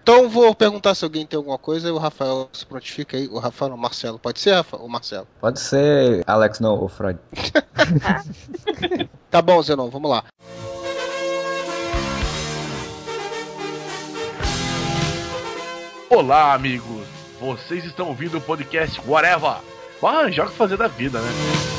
Então vou perguntar se alguém tem alguma coisa e o Rafael se prontifica aí. O Rafael ou o Marcelo. Pode ser, Rafael? O Marcelo. Pode ser, Alex, não, o Freud. Tá bom, Zenon, vamos lá. Olá, amigos. Vocês estão ouvindo o podcast Whatever. Vai arranjar o que fazer da vida, né?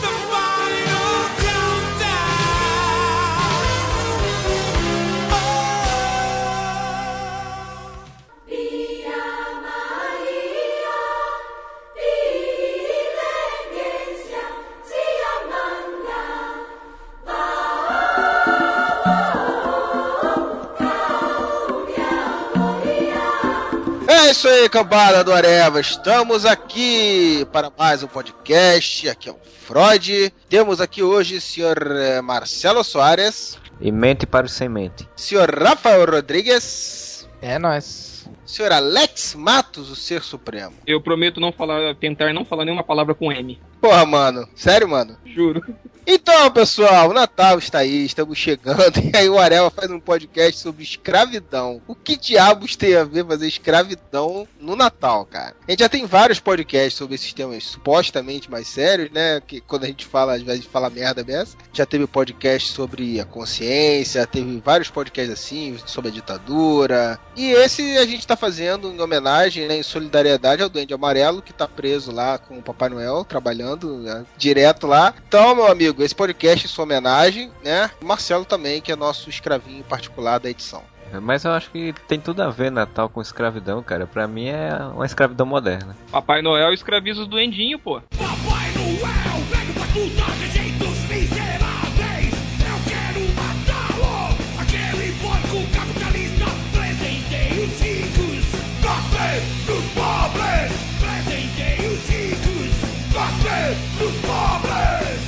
É isso aí, cambada do Areva. Estamos aqui para mais um podcast. Aqui é o Freud. Temos aqui hoje o senhor Marcelo Soares. E mente para o sem mente. Senhor Rafael Rodrigues. É nóis. Senhor Alex Matos, o Ser Supremo. Eu prometo tentar não falar nenhuma palavra com M. Porra, mano. Sério, mano? Juro. Então, pessoal, o Natal está aí, estamos chegando, e aí o Areva faz um podcast sobre escravidão. O que diabos tem a ver fazer escravidão no Natal, cara? A gente já tem vários podcasts sobre esses temas supostamente mais sérios, né? Que quando a gente fala, às vezes fala merda dessa. Já teve podcast sobre a consciência, teve vários podcasts assim, sobre a ditadura. E esse a gente está fazendo em homenagem, né, em solidariedade ao Duende Amarelo, que tá preso lá com o Papai Noel, trabalhando, né, direto lá. Então, meu amigo, esse podcast é sua homenagem, né? O Marcelo também, que é nosso escravinho particular da edição. Mas eu acho que tem tudo a ver Natal com escravidão, cara. Pra mim é uma escravidão moderna. Papai Noel escraviza os duendinhos, pô. Papai Noel, veio pra tudo de jeitos miseráveis. Eu quero matá-lo. Aquele porco capitalista. Presentei os ricos, gostei dos pobres. Presentei os ricos, gostei dos pobres.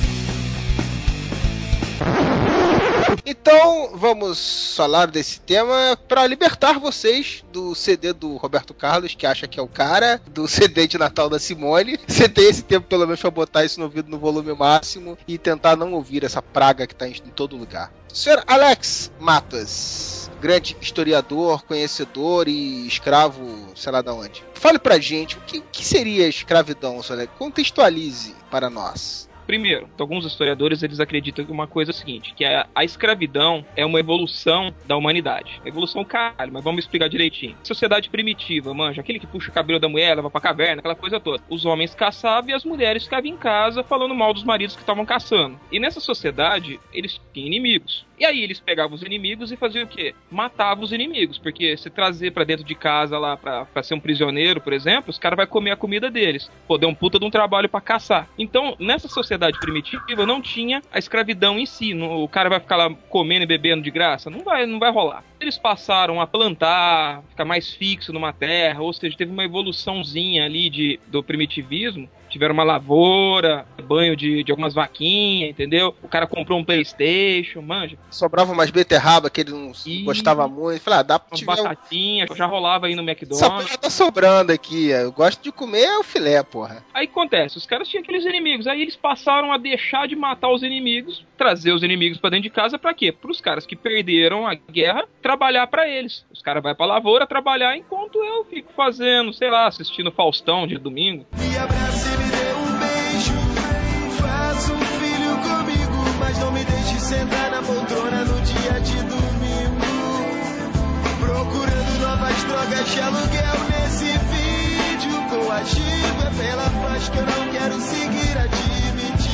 Então, vamos falar desse tema para libertar vocês do CD do Roberto Carlos, que acha que é o cara, do CD de Natal da Simone. Você tem esse tempo, pelo menos, para botar isso no ouvido no volume máximo e tentar não ouvir essa praga que está em todo lugar. Senhor Alex Matos, grande historiador, conhecedor e escravo, sei lá de onde. Fale pra gente, o que seria escravidão, senhor Alex? Contextualize para nós. Primeiro, alguns historiadores eles acreditam que uma coisa é a seguinte, que a escravidão é uma evolução da humanidade. Evolução caralho, mas vamos explicar direitinho. Sociedade primitiva, manja, aquele que puxa o cabelo da mulher, leva pra caverna, aquela coisa toda. Os homens caçavam e as mulheres ficavam em casa falando mal dos maridos que estavam caçando. E nessa sociedade, eles tinham inimigos. E aí eles pegavam os inimigos e faziam o quê? Matavam os inimigos, porque se trazer pra dentro de casa lá pra ser um prisioneiro, por exemplo, os caras vão comer a comida deles. Pô, deu um puta de um trabalho pra caçar. Então, nessa sociedade primitiva, não tinha a escravidão em si. O cara vai ficar lá comendo e bebendo de graça? Não vai rolar. Eles passaram a plantar, ficar mais fixo numa terra, ou seja, teve uma evoluçãozinha ali do primitivismo. Tiveram uma lavoura, banho de algumas vaquinhas, entendeu? O cara comprou um PlayStation, manja. Sobrava umas beterraba que ele não gostava muito. Falei, dá pra tiver batatinha, já rolava aí no McDonald's. Essa porra tá sobrando aqui. Eu gosto de comer o filé, porra. Aí acontece, os caras tinham aqueles inimigos. Aí eles passaram a deixar de matar os inimigos, trazer os inimigos pra dentro de casa pra quê? Pros caras que perderam a guerra, trabalhar pra eles. Os caras vão pra lavoura trabalhar enquanto eu fico fazendo, sei lá, assistindo Faustão de domingo. Me abraça e me dê um beijo. Faça um filho comigo, mas não me deixe sentar na poltrona no dia de domingo. Procurando novas drogas de aluguel nesse vídeo. Coagido é pela paz que eu não quero seguir admitindo.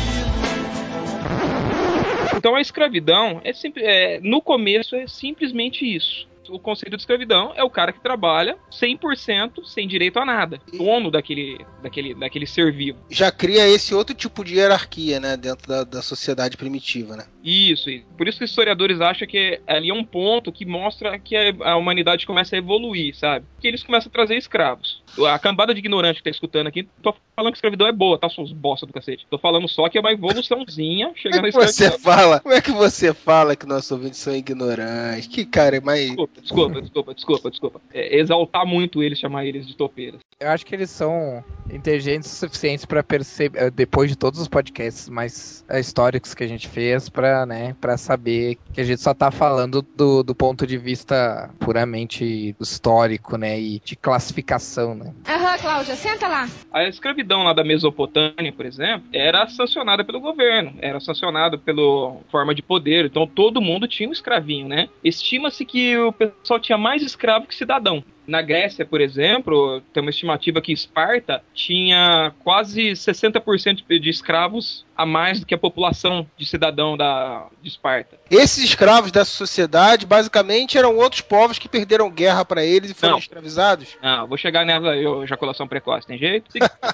Então a escravidão no começo é simplesmente isso. O conceito de escravidão é o cara que trabalha 100% sem direito a nada. Dono daquele ser vivo. Já cria esse outro tipo de hierarquia, né? Dentro da sociedade primitiva, né? Isso. Por isso que os historiadores acham que ali é um ponto que mostra que a humanidade começa a evoluir, sabe? Que eles começam a trazer escravos. A cambada de ignorante que tá escutando aqui, não tô falando que escravidão é boa, tá? São os bosta do cacete. Tô falando só que é uma evoluçãozinha chegando a escravidão. Como é que você fala que nossos ouvintes são ignorantes? Que cara é mais... Desculpa. Exaltar muito eles, chamar eles de topeiras. Eu acho que eles são inteligentes o suficiente pra perceber, depois de todos os podcasts mais históricos que a gente fez, pra saber que a gente só tá falando do ponto de vista puramente histórico, né, e de classificação, né. Aham, Cláudia, senta lá. A escravidão lá da Mesopotâmia, por exemplo, era sancionada pelo governo, era sancionada pela forma de poder, então todo mundo tinha um escravinho, né? Estima-se que o pessoal tinha mais escravo que cidadão. Na Grécia, por exemplo, tem uma estimativa que Esparta tinha quase 60% de escravos a mais do que a população de cidadão de Esparta. Esses escravos dessa sociedade, basicamente, eram outros povos que perderam guerra pra eles e foram escravizados? Não, vou chegar nela, ejaculação precoce, tem jeito?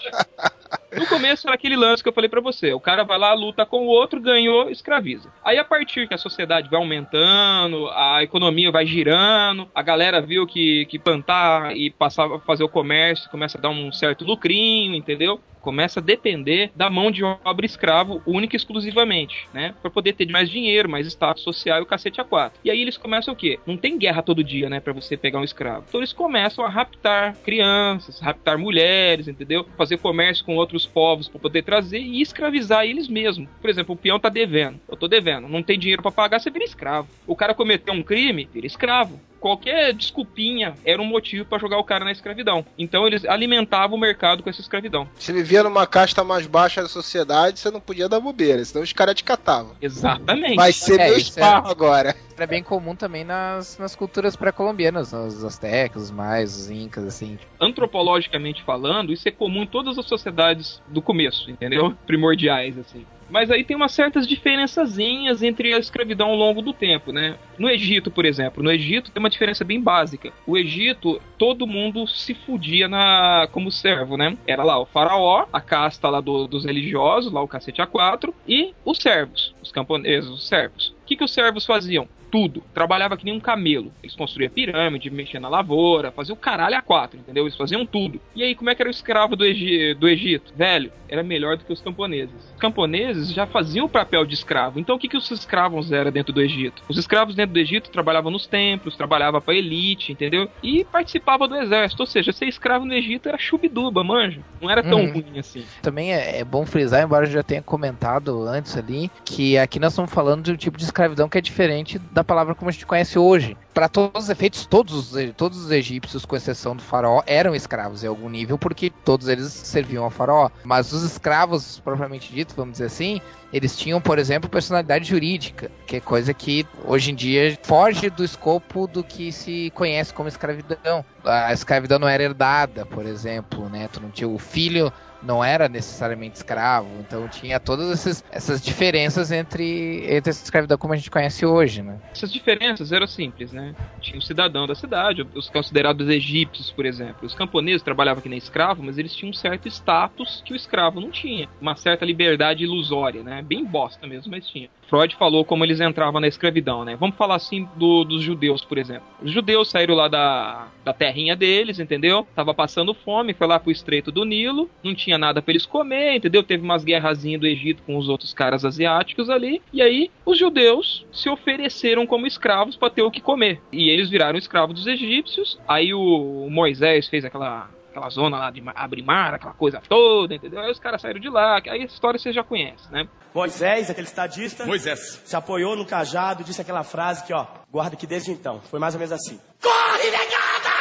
No começo era aquele lance que eu falei pra você. O cara vai lá, luta com o outro, ganhou, escraviza. Aí a partir que a sociedade vai aumentando, a economia vai girando, a galera viu que plantar e passar a fazer o comércio começa a dar um certo lucrinho, entendeu? Começa a depender da mão de obra escravo única e exclusivamente, né? Pra poder ter mais dinheiro, mais status social e o cacete a quatro. E aí eles começam o quê? Não tem guerra todo dia, né? Pra você pegar um escravo. Então eles começam a raptar crianças, raptar mulheres, entendeu? Fazer comércio com outros povos pra poder trazer e escravizar eles mesmos. Por exemplo, o peão tá devendo. Eu tô devendo. Não tem dinheiro pra pagar, você vira escravo. O cara cometeu um crime, vira escravo. Qualquer desculpinha era um motivo pra jogar o cara na escravidão. Então eles alimentavam o mercado com essa escravidão. Você vivia numa casta mais baixa da sociedade, você não podia dar bobeira, senão os caras te catavam. Exatamente. Vai ser meu esparro agora. É bem comum também nas culturas pré-colombianas, os astecas, os maias, os incas, assim. Antropologicamente falando, isso é comum em todas as sociedades do começo, entendeu? Primordiais, assim. Mas aí tem umas certas diferençazinhas entre a escravidão ao longo do tempo, né? No Egito, por exemplo, tem uma diferença bem básica. O Egito, todo mundo se fudia como servo, né? Era lá o faraó, a casta lá dos religiosos, lá o cacete A4, e os servos, os camponeses, os servos. O que os servos faziam? Tudo. Trabalhava que nem um camelo. Eles construíam pirâmide, mexiam na lavoura, faziam o caralho a quatro, entendeu? Eles faziam tudo. E aí, como é que era o escravo do Egito? Velho, era melhor do que os camponeses. Os camponeses já faziam o papel de escravo. Então, o que os escravos eram dentro do Egito? Os escravos dentro do Egito trabalhavam nos templos, trabalhavam pra elite, entendeu? E participavam do exército. Ou seja, ser escravo no Egito era chubiduba, manja. Não era tão ruim assim. Também é bom frisar, embora eu já tenha comentado antes ali, que aqui nós estamos falando de um tipo de escravidão que é diferente da palavra como a gente conhece hoje. Para todos os efeitos, todos os egípcios, com exceção do faraó, eram escravos em algum nível, porque todos eles serviam ao faraó. Mas os escravos, propriamente dito, vamos dizer assim, eles tinham, por exemplo, personalidade jurídica, que é coisa que hoje em dia foge do escopo do que se conhece como escravidão. A escravidão não era herdada, por exemplo, né? Tu não tinha o filho, não era necessariamente escravo, então tinha todas essas diferenças entre essa escravidão como a gente conhece hoje, né? Essas diferenças eram simples, né? Tinha o cidadão da cidade, os considerados egípcios, por exemplo. Os camponeses trabalhavam que nem escravo, mas eles tinham um certo status que o escravo não tinha. Uma certa liberdade ilusória, né? Bem bosta mesmo, mas tinha. Freud falou como eles entravam na escravidão, né? Vamos falar assim dos judeus, por exemplo. Os judeus saíram lá da terrinha deles, entendeu? Tava passando fome, foi lá pro Estreito do Nilo, não tinha nada pra eles comer, entendeu? Teve umas guerrazinhas do Egito com os outros caras asiáticos ali, e aí os judeus se ofereceram como escravos pra ter o que comer. E eles viraram escravos dos egípcios, aí o Moisés fez aquela zona lá de abrir mar, aquela coisa toda, entendeu? Aí os caras saíram de lá, aí a história você já conhece, né? Moisés, aquele estadista, se apoiou no cajado e disse aquela frase que, ó, guarda que desde então. Foi mais ou menos assim. Corre, negada!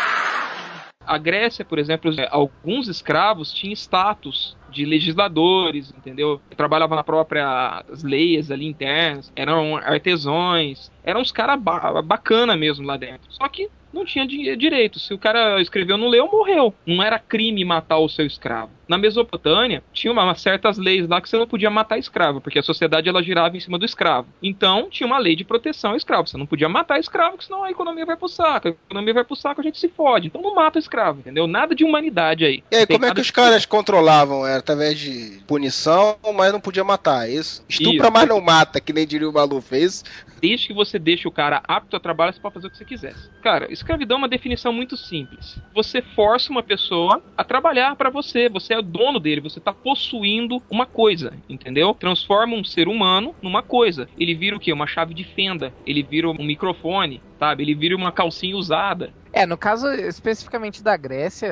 A Grécia, por exemplo, alguns escravos tinham status de legisladores, entendeu? Trabalhavam na próprias leis ali internas, eram artesãos, eram uns caras bacana mesmo lá dentro. Só que não tinha direito. Se o cara escreveu não leu, morreu. Não era crime matar o seu escravo. Na Mesopotâmia, tinha umas certas leis lá que você não podia matar escravo, porque a sociedade ela girava em cima do escravo. Então, tinha uma lei de proteção ao escravo. Você não podia matar escravo, porque senão a economia vai pro saco. A economia vai pro saco, a gente se fode. Então não mata o escravo, entendeu? Nada de humanidade aí. E aí, como é que os caras controlavam? Era através de punição, mas não podia matar, é isso? Estupra, mas não mata, que nem diria o Malu fez. Desde que você deixe o cara apto a trabalhar, você pode fazer o que você quiser. Cara, escravidão é uma definição muito simples. Você força uma pessoa a trabalhar pra você. Você é o dono dele. Você tá possuindo uma coisa, entendeu? Transforma um ser humano numa coisa. Ele vira o quê? Uma chave de fenda. Ele vira um microfone, sabe? Ele vira uma calcinha usada. No caso especificamente da Grécia,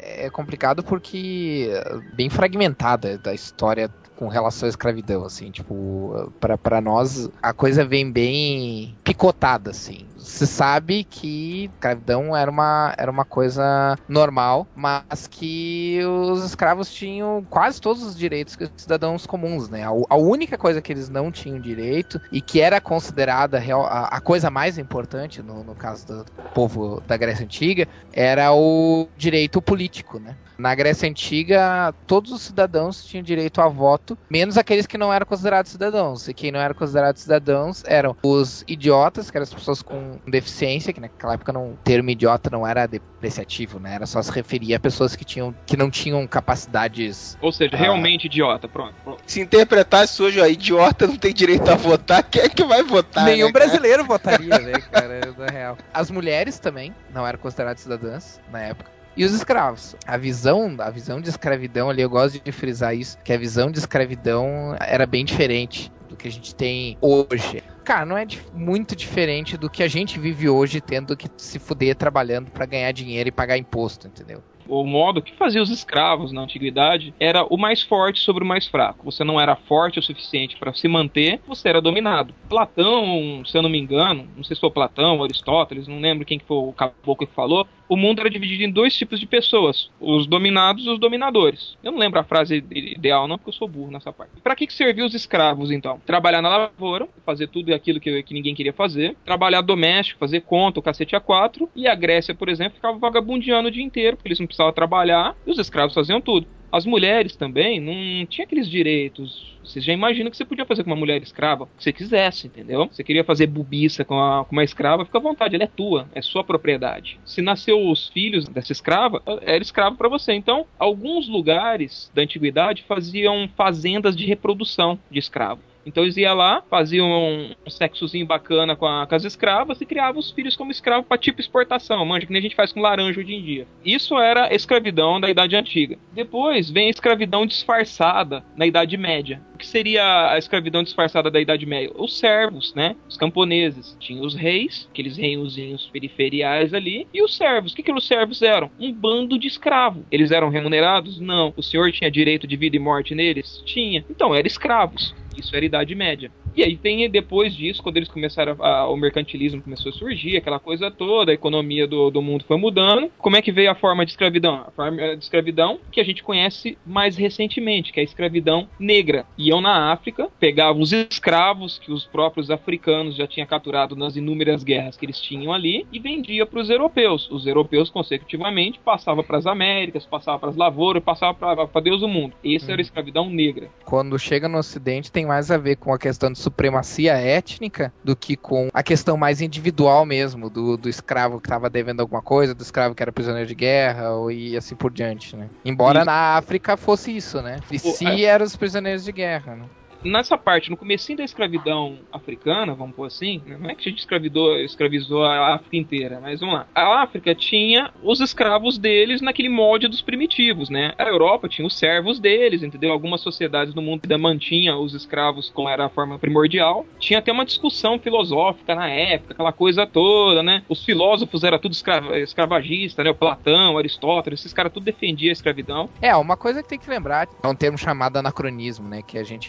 é complicado porque é bem fragmentada da história com relação à escravidão, assim, tipo, pra nós a coisa vem bem picotada, assim. Se sabe que escravidão era uma coisa normal, mas que os escravos tinham quase todos os direitos que os cidadãos comuns, né? A única coisa que eles não tinham direito e que era considerada a coisa mais importante, no caso do povo da Grécia Antiga, era o direito político, né? Na Grécia Antiga, todos os cidadãos tinham direito a voto, menos aqueles que não eram considerados cidadãos. E quem não era considerado cidadãos eram os idiotas, que eram as pessoas com deficiência, que naquela época o termo idiota não era depreciativo, né? Era só se referir a pessoas que não tinham capacidades... Ou seja, realmente idiota, pronto. Se interpretasse hoje, ó, idiota não tem direito a votar, quem é que vai votar? Nenhum né, cara? brasileiro votaria, né, cara? Na real. As mulheres também não eram consideradas cidadãs na época. E os escravos. A visão de escravidão ali, eu gosto de frisar isso, que a visão de escravidão era bem diferente do que a gente tem hoje. Cara, não é muito diferente do que a gente vive hoje, tendo que se fuder trabalhando pra ganhar dinheiro e pagar imposto, entendeu? O modo que fazia os escravos na antiguidade era o mais forte sobre o mais fraco. Você não era forte o suficiente para se manter, você era dominado. Platão, se eu não me engano, não sei se foi Platão ou Aristóteles, não lembro quem que foi o caboclo que falou, o mundo era dividido em dois tipos de pessoas, os dominados e os dominadores. Eu não lembro a frase ideal não, porque eu sou burro nessa parte. Para que serviam os escravos, então? Trabalhar na lavoura, fazer tudo aquilo que ninguém queria fazer, trabalhar doméstico, fazer conta, o cacete a quatro, e a Grécia, por exemplo, ficava vagabundeando o dia inteiro, porque eles não precisavam trabalhar, e os escravos faziam tudo. As mulheres também não tinham aqueles direitos. Você já imagina que você podia fazer com uma mulher escrava o que você quisesse, entendeu? Você queria fazer bubiça com uma escrava, fica à vontade, ela é tua, é sua propriedade. Se nasceu os filhos dessa escrava, era escravo para você. Então, alguns lugares da antiguidade faziam fazendas de reprodução de escravos. Então eles iam lá, faziam um sexozinho bacana com as escravas e criavam os filhos como escravo para tipo exportação, manja, que nem a gente faz com laranja hoje em dia. Isso era a escravidão da Idade Antiga. Depois vem a escravidão disfarçada na Idade Média. O que seria a escravidão disfarçada da Idade Média? Os servos, né? Os camponeses. Tinha os reis, aqueles reinozinhos periferiais ali, e os servos. O que os servos eram? Um bando de escravos. Eles eram remunerados? Não. O senhor tinha direito de vida e morte neles? Tinha. Então, eram escravos. Isso era a Idade Média. E aí tem depois disso, quando eles começaram o mercantilismo começou a surgir, aquela coisa toda, a economia do mundo foi mudando. Como é que veio a forma de escravidão? A forma de escravidão que a gente conhece mais recentemente, que é a escravidão negra. Iam na África, pegavam os escravos que os próprios africanos já tinham capturado nas inúmeras guerras que eles tinham ali e vendia para os europeus. Os europeus, consecutivamente, passavam para as Américas, passavam para as lavouras, passavam para Deus do mundo. Essa era a escravidão negra. Quando chega no Ocidente, tem mais a ver com a questão de supremacia étnica do que com a questão mais individual mesmo, do escravo que estava devendo alguma coisa, do escravo que era prisioneiro de guerra e assim por diante, né? Embora na África fosse isso, né? E se eram os prisioneiros de guerra, né? Nessa parte, no comecinho da escravidão africana, vamos pôr assim, não é que a gente escravizou a África inteira, mas vamos lá. A África tinha os escravos deles naquele molde dos primitivos, né? A Europa tinha os servos deles, entendeu? Algumas sociedades no mundo ainda mantinham os escravos como era a forma primordial. Tinha até uma discussão filosófica na época, aquela coisa toda, né? Os filósofos eram tudo escravagistas, né? O Platão, o Aristóteles, esses caras tudo defendiam a escravidão. Uma coisa que tem que lembrar é um termo chamado anacronismo, né? Que a gente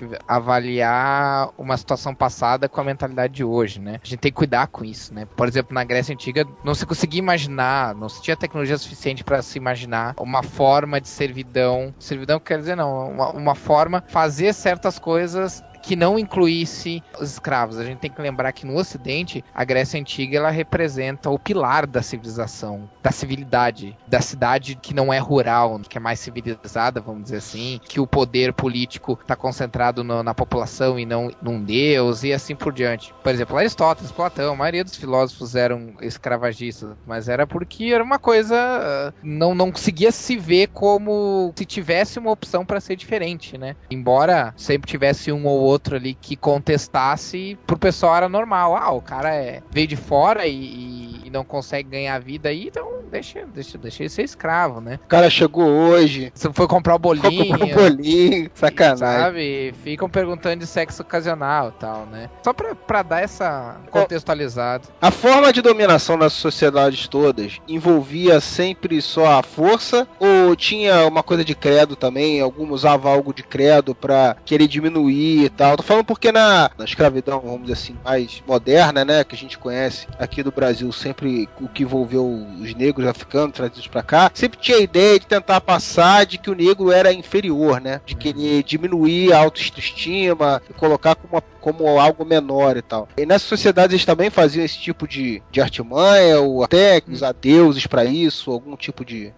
avaliar uma situação passada com a mentalidade de hoje, né? A gente tem que cuidar com isso, né? Por exemplo, na Grécia Antiga, não se conseguia imaginar, não se tinha tecnologia suficiente para se imaginar uma forma de servidão quer dizer não, uma forma de fazer certas coisas que não incluísse os escravos. A gente tem que lembrar que no Ocidente, a Grécia Antiga ela representa o pilar da civilização, da civilidade, da cidade que não é rural, que é mais civilizada, vamos dizer assim, que o poder político está concentrado na população e não num deus, e assim por diante. Por exemplo, Aristóteles, Platão, a maioria dos filósofos eram escravagistas, mas era porque era uma coisa, não conseguia se ver como se tivesse uma opção para ser diferente, né? Embora sempre tivesse um ou outro ali que contestasse, pro pessoal era normal. O cara veio de fora e e não consegue ganhar a vida aí, então deixa ele ser escravo, né? O cara chegou hoje. Você foi comprar o bolinho. Sacanagem. Sabe? Ficam perguntando de sexo ocasional e tal, né? Só pra dar essa contextualizada. A forma de dominação das sociedades todas envolvia sempre só a força ou tinha uma coisa de credo também? Algum usava algo de credo pra querer diminuir e tal? Tô falando porque na escravidão, vamos dizer assim, mais moderna, né, que a gente conhece aqui do Brasil, sempre o que envolveu os negros africanos trazidos pra cá, sempre tinha a ideia de tentar passar de que o negro era inferior, né? De querer diminuir a autoestima e colocar como algo menor e tal. E nessas sociedades eles também faziam esse tipo de artimanha, ou até usar deuses pra isso, algum tipo de...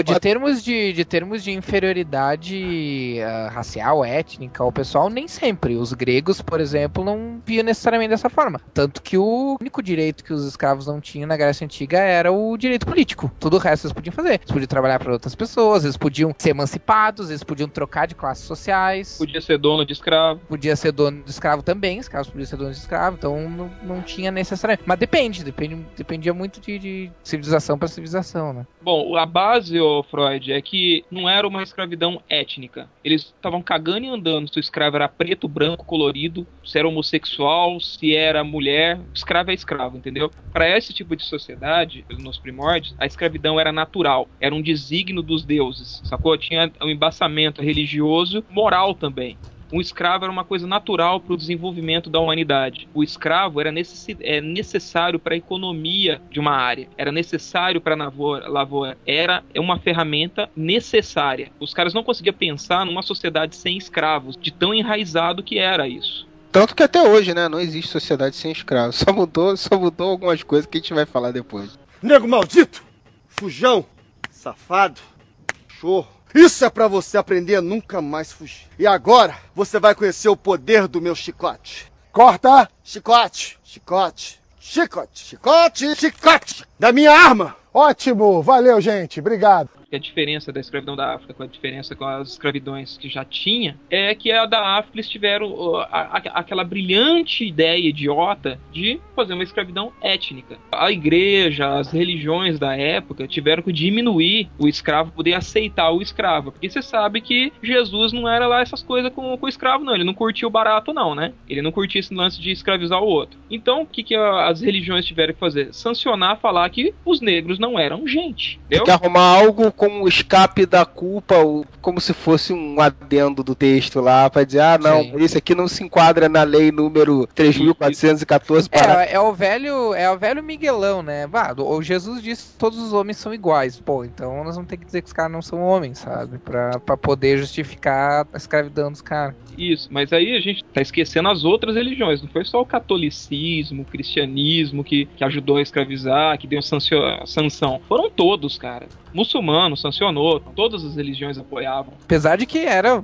De termos de inferioridade racial, étnica, o pessoal nem sempre. Os gregos, por exemplo, não via necessariamente dessa forma. Tanto que o único direito que os escravos não tinham na Grécia Antiga era o direito político. Tudo o resto eles podiam fazer. Eles podiam trabalhar para outras pessoas, eles podiam ser emancipados, eles podiam trocar de classes sociais. Podia ser dono de escravo. Podia ser dono de escravo também, escravos podiam ser donos de escravo, então não tinha necessariamente. Mas dependia muito de civilização para civilização, né? Bom, a base, Freud, é que não era uma escravidão étnica. Eles estavam cagando e andando se o escravo era preto, branco, colorido, se era homossexual, se era mulher. Escravo é escravo, entendeu? Para esse tipo de sociedade, nos primórdios, a escravidão era natural, era um desígnio dos deuses, sacou? Tinha um embaçamento religioso, moral também. Um escravo era uma coisa natural para o desenvolvimento da humanidade. O escravo era necessário para a economia de uma área. Era necessário para a lavoura. Era uma ferramenta necessária. Os caras não conseguiam pensar numa sociedade sem escravos, de tão enraizado que era isso. Tanto que até hoje, né, não existe sociedade sem escravos. Só mudou algumas coisas que a gente vai falar depois. Nego maldito! Fujão! Safado! Chorro! Isso é pra você aprender a nunca mais fugir. E agora, você vai conhecer o poder do meu chicote. Corta! Chicote! Chicote! Chicote! Chicote! Chicote! Da minha arma! Ótimo! Valeu, gente! Obrigado! A diferença da escravidão da África com a diferença com as escravidões que já tinha é que a da África eles tiveram aquela brilhante ideia idiota de fazer uma escravidão étnica. A igreja, as religiões da época tiveram que diminuir o escravo, poder aceitar o escravo. Porque você sabe que Jesus não era lá essas coisas com o escravo, não. Ele não curtia o barato, não, né? Ele não curtia esse lance de escravizar o outro. Então, o que as religiões tiveram que fazer? Sancionar, falar que os negros não eram gente. Tem que arrumar algo como escape da culpa, como se fosse um adendo do texto lá, pra dizer, não, sim, esse aqui não se enquadra na lei número 3.414. É o velho Miguelão, né? O Jesus disse que todos os homens são iguais. Pô, então nós vamos ter que dizer que os caras não são homens, sabe? Pra poder justificar a escravidão dos caras. Isso, mas aí a gente tá esquecendo as outras religiões. Não foi só o catolicismo, o cristianismo que ajudou a escravizar, que deu sanção. Foram todos, cara. Muçulmano sancionou, todas as religiões apoiavam. Apesar de que era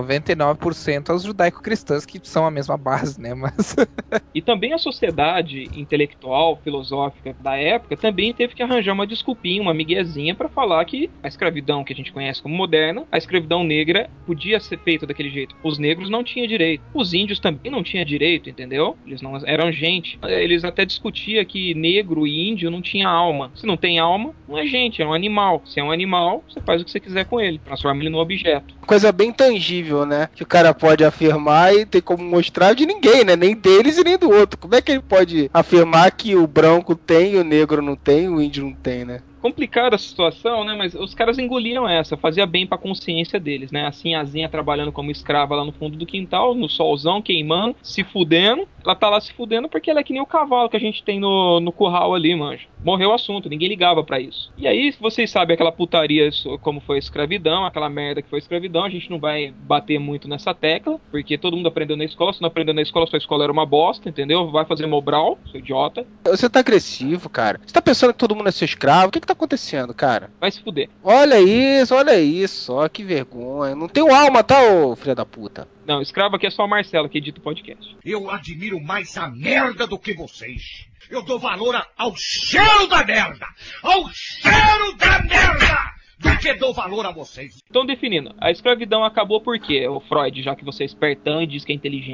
99% as judaico-cristãs, que são a mesma base, né? Mas... E também a sociedade intelectual, filosófica da época também teve que arranjar uma desculpinha, uma miguezinha pra falar que a escravidão que a gente conhece como moderna, a escravidão negra podia ser feita daquele jeito. Os negros não tinham direito. Os índios também não tinham direito, entendeu? Eles não eram gente. Eles até discutiam que negro e índio não tinha alma. Se não tem alma, não é gente, é um animal. Se é um animal, você faz o que você quiser com ele. Transforma ele num objeto. Coisa bem tangível, né? Que o cara pode afirmar e tem como mostrar de ninguém, né? Nem deles e nem do outro. Como é que ele pode afirmar que o branco tem, o negro não tem, o índio não tem, né? Complicada a situação, né? Mas os caras engoliram essa, fazia bem pra consciência deles, né? Assim, a Zinha trabalhando como escrava lá no fundo do quintal, no solzão, queimando, se fudendo. Ela tá lá se fudendo porque ela é que nem o cavalo que a gente tem no curral ali, manjo. Morreu o assunto, ninguém ligava pra isso. E aí, vocês sabem aquela putaria como foi a escravidão, aquela merda que foi a escravidão, a gente não vai bater muito nessa tecla, porque todo mundo aprendeu na escola, se não aprendeu na escola, sua escola era uma bosta, entendeu? Vai fazer Mobral, seu idiota. Você tá agressivo, cara. Você tá pensando que todo mundo é seu escravo? O que tá acontecendo, cara? Vai se fuder. Olha isso, ó, que vergonha. Não tem alma, tá, ô filho da puta? Não, escravo aqui é só a Marcela que edita o podcast. Eu admiro mais a merda do que vocês. Eu dou valor ao cheiro da merda! Ao cheiro da merda! Do que dou valor a vocês. Então, definindo, a escravidão acabou por quê, o Freud, já que você é espertão e diz que é inteligente?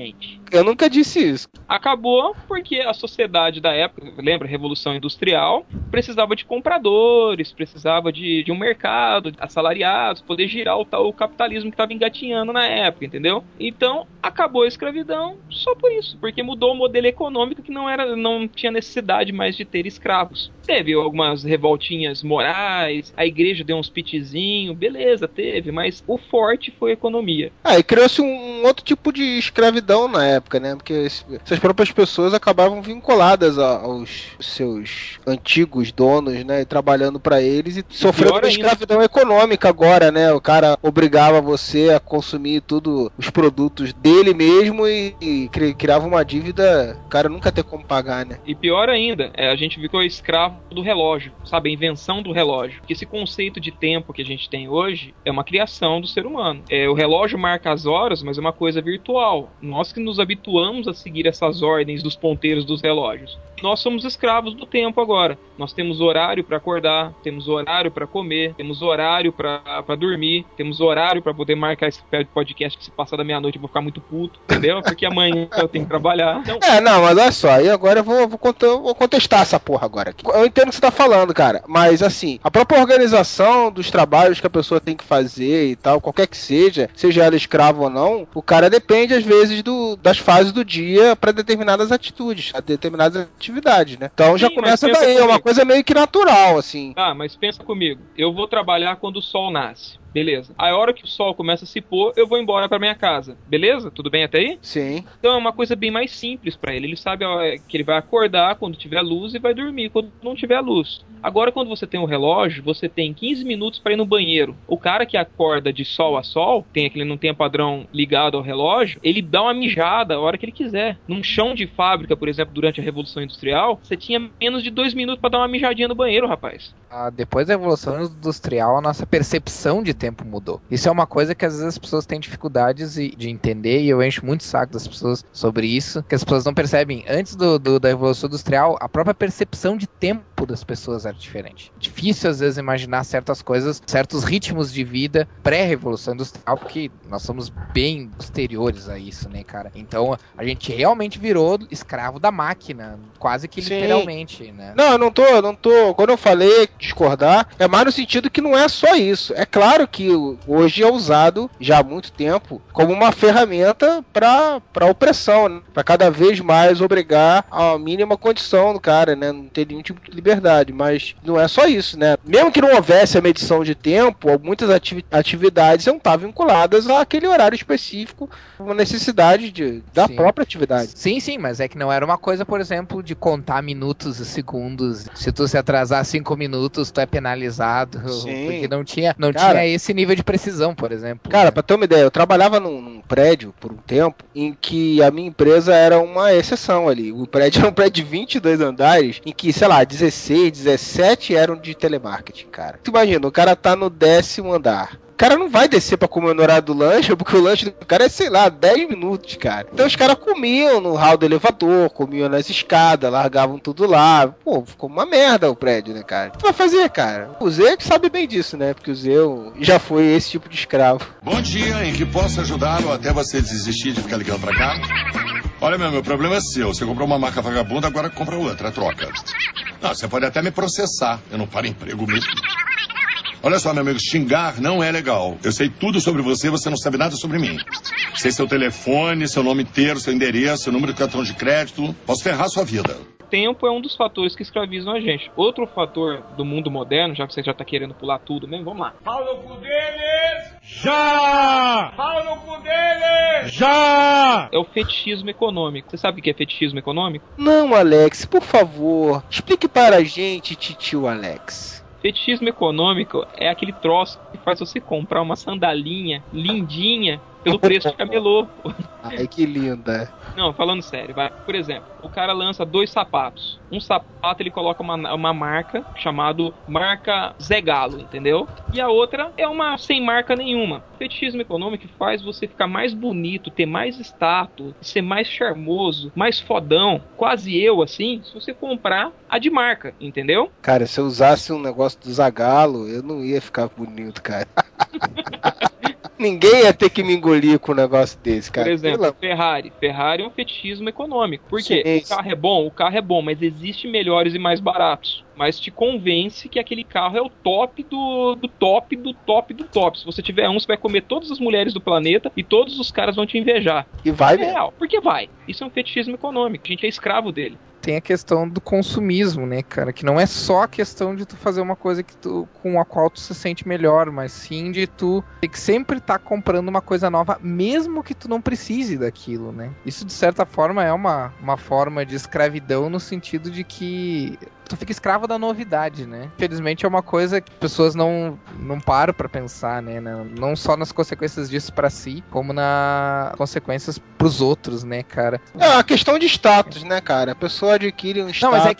Eu nunca disse isso. Acabou porque a sociedade da época, lembra, Revolução Industrial, precisava de compradores, precisava de um mercado, assalariados, poder girar o capitalismo que estava engatinhando na época, entendeu? Então, acabou a escravidão só por isso, porque mudou o modelo econômico que não tinha necessidade mais de ter escravos. Teve algumas revoltinhas morais, a igreja deu uns pitizinhos, beleza, teve, mas o forte foi a economia. E criou-se um outro tipo de escravidão na época, né? Porque essas próprias pessoas acabavam vinculadas aos seus antigos donos, né? Trabalhando para eles e sofrendo uma escravidão econômica agora, né? O cara obrigava você a consumir tudo, os produtos dele mesmo e criava uma dívida, o cara nunca ter como pagar, né? E pior ainda, a gente ficou escravo do relógio, sabe? A invenção do relógio. Que esse conceito de tempo que a gente tem hoje é uma criação do ser humano. O relógio marca as horas, mas é uma coisa virtual. Nós que nos habituamos a seguir essas ordens dos ponteiros dos relógios. Nós somos escravos do tempo agora. Nós temos horário para acordar, temos horário para comer, temos horário para dormir, temos horário para poder marcar esse podcast que se passar da meia-noite eu vou ficar muito puto, entendeu? Porque amanhã eu tenho que trabalhar. Então... não, mas olha só, e agora eu vou contestar essa porra agora aqui. Eu entendo o que você tá falando, cara, mas assim, a própria organização dos trabalhos que a pessoa tem que fazer e tal, qualquer que seja ela escravo ou não, o cara depende às vezes das fases do dia para determinadas atitudes, determinadas atividades, né? Então já começa daí, é uma coisa meio que natural, assim. Mas pensa comigo, eu vou trabalhar quando o sol nasce. Beleza. A hora que o sol começa a se pôr, eu vou embora pra minha casa. Beleza? Tudo bem até aí? Sim. Então é uma coisa bem mais simples pra ele. Ele sabe que ele vai acordar quando tiver luz e vai dormir quando não tiver luz. Agora, quando você tem um relógio, você tem 15 minutos pra ir no banheiro. O cara que acorda de sol a sol, não tem padrão ligado ao relógio, ele dá uma mijada a hora que ele quiser. Num chão de fábrica, por exemplo, durante a Revolução Industrial, você tinha menos de 2 minutos pra dar uma mijadinha no banheiro, rapaz. Depois da Revolução Industrial, a nossa percepção de tempo mudou. Isso é uma coisa que às vezes as pessoas têm dificuldades de entender, e eu encho muito o saco das pessoas sobre isso, que as pessoas não percebem. Antes da Revolução Industrial, a própria percepção de tempo das pessoas era diferente. Difícil às vezes imaginar certas coisas, certos ritmos de vida pré-Revolução Industrial, porque nós somos bem posteriores a isso, né, cara? Então a gente realmente virou escravo da máquina, quase que literalmente, né? Não, eu não tô. Quando eu falei discordar, é mais no sentido que não é só isso. É claro que hoje é usado já há muito tempo como uma ferramenta para opressão, né? Para cada vez mais obrigar a mínima condição do cara, né? Não ter nenhum tipo de liberdade, mas não é só isso, né? Mesmo que não houvesse a medição de tempo, muitas atividades não estavam vinculadas àquele horário específico, uma necessidade da própria atividade. Sim, mas é que não era uma coisa, por exemplo, de contar minutos e segundos. Se tu se atrasar 5 minutos, tu é penalizado. Porque não tinha esse nível de precisão, por exemplo. Cara, pra ter uma ideia, eu trabalhava num prédio por um tempo em que a minha empresa era uma exceção ali. O prédio era um prédio de 22 andares, em que, sei lá, 16, 17 eram de telemarketing, cara. Tu imagina, o cara tá no 10º andar. O cara não vai descer pra comer no horário do lanche, porque o lanche do cara é, sei lá, 10 minutos, cara. Então os caras comiam no hall do elevador, comiam nas escadas, largavam tudo lá. Pô, ficou uma merda o prédio, né, cara? O que tu vai fazer, cara? O Zé sabe bem disso, né? Porque o Zé já foi esse tipo de escravo. Bom dia, em que posso ajudá-lo até você desistir de ficar ligando pra cá? Olha, meu problema é seu. Você comprou uma marca vagabunda, agora compra outra, troca. Não, você pode até me processar. Eu não paro emprego mesmo. Olha só, meu amigo, xingar não é legal. Eu sei tudo sobre você, você não sabe nada sobre mim. Sei seu telefone, seu nome inteiro, seu endereço, seu número de cartão de crédito. Posso ferrar sua vida. Tempo é um dos fatores que escravizam a gente. Outro fator do mundo moderno, já que você já tá querendo pular tudo mesmo, vamos lá. Pau no cu deles! Já! Pau no cu deles! Já! É o fetichismo econômico. Você sabe o que é fetichismo econômico? Não, Alex, por favor, explique para a gente, titio Alex. Fetichismo econômico é aquele troço que faz você comprar uma sandalinha lindinha pelo preço de camelô. Ai, que linda. Não, falando sério, vai. Por exemplo, o cara lança 2 sapatos. Um sapato ele coloca uma marca chamado marca Zé Galo, entendeu? E a outra é uma sem marca nenhuma. O fetichismo econômico faz você ficar mais bonito, ter mais status, ser mais charmoso, mais fodão, quase eu assim, se você comprar a de marca, entendeu? Cara, se eu usasse um negócio do Zagalo, eu não ia ficar bonito, cara. Ninguém ia ter que me engolir com um negócio desse, cara. Por exemplo, Ferrari. Ferrari é um fetichismo econômico. Por quê? Sim, O carro é bom? O carro é bom, mas existem melhores e mais baratos. Mas te convence que aquele carro é o top do top do top do top. Se você tiver um, você vai comer todas as mulheres do planeta e todos os caras vão te invejar. E vai É mesmo. real. Porque vai. Isso é um fetichismo econômico. A gente é escravo dele. Tem a questão do consumismo, né, cara? Que não é só a questão de tu fazer uma coisa com a qual tu se sente melhor, mas sim de tu ter que sempre estar comprando uma coisa nova, mesmo que tu não precise daquilo, né? Isso, de certa forma, é uma forma de escravidão no sentido de que tu fica escravo da novidade, né? Infelizmente é uma coisa que pessoas não param pra pensar, né? Não só nas consequências disso pra si, como nas consequências pros outros, né, cara? É uma questão de status, né, cara? A pessoa adquire um status... Não, mas é que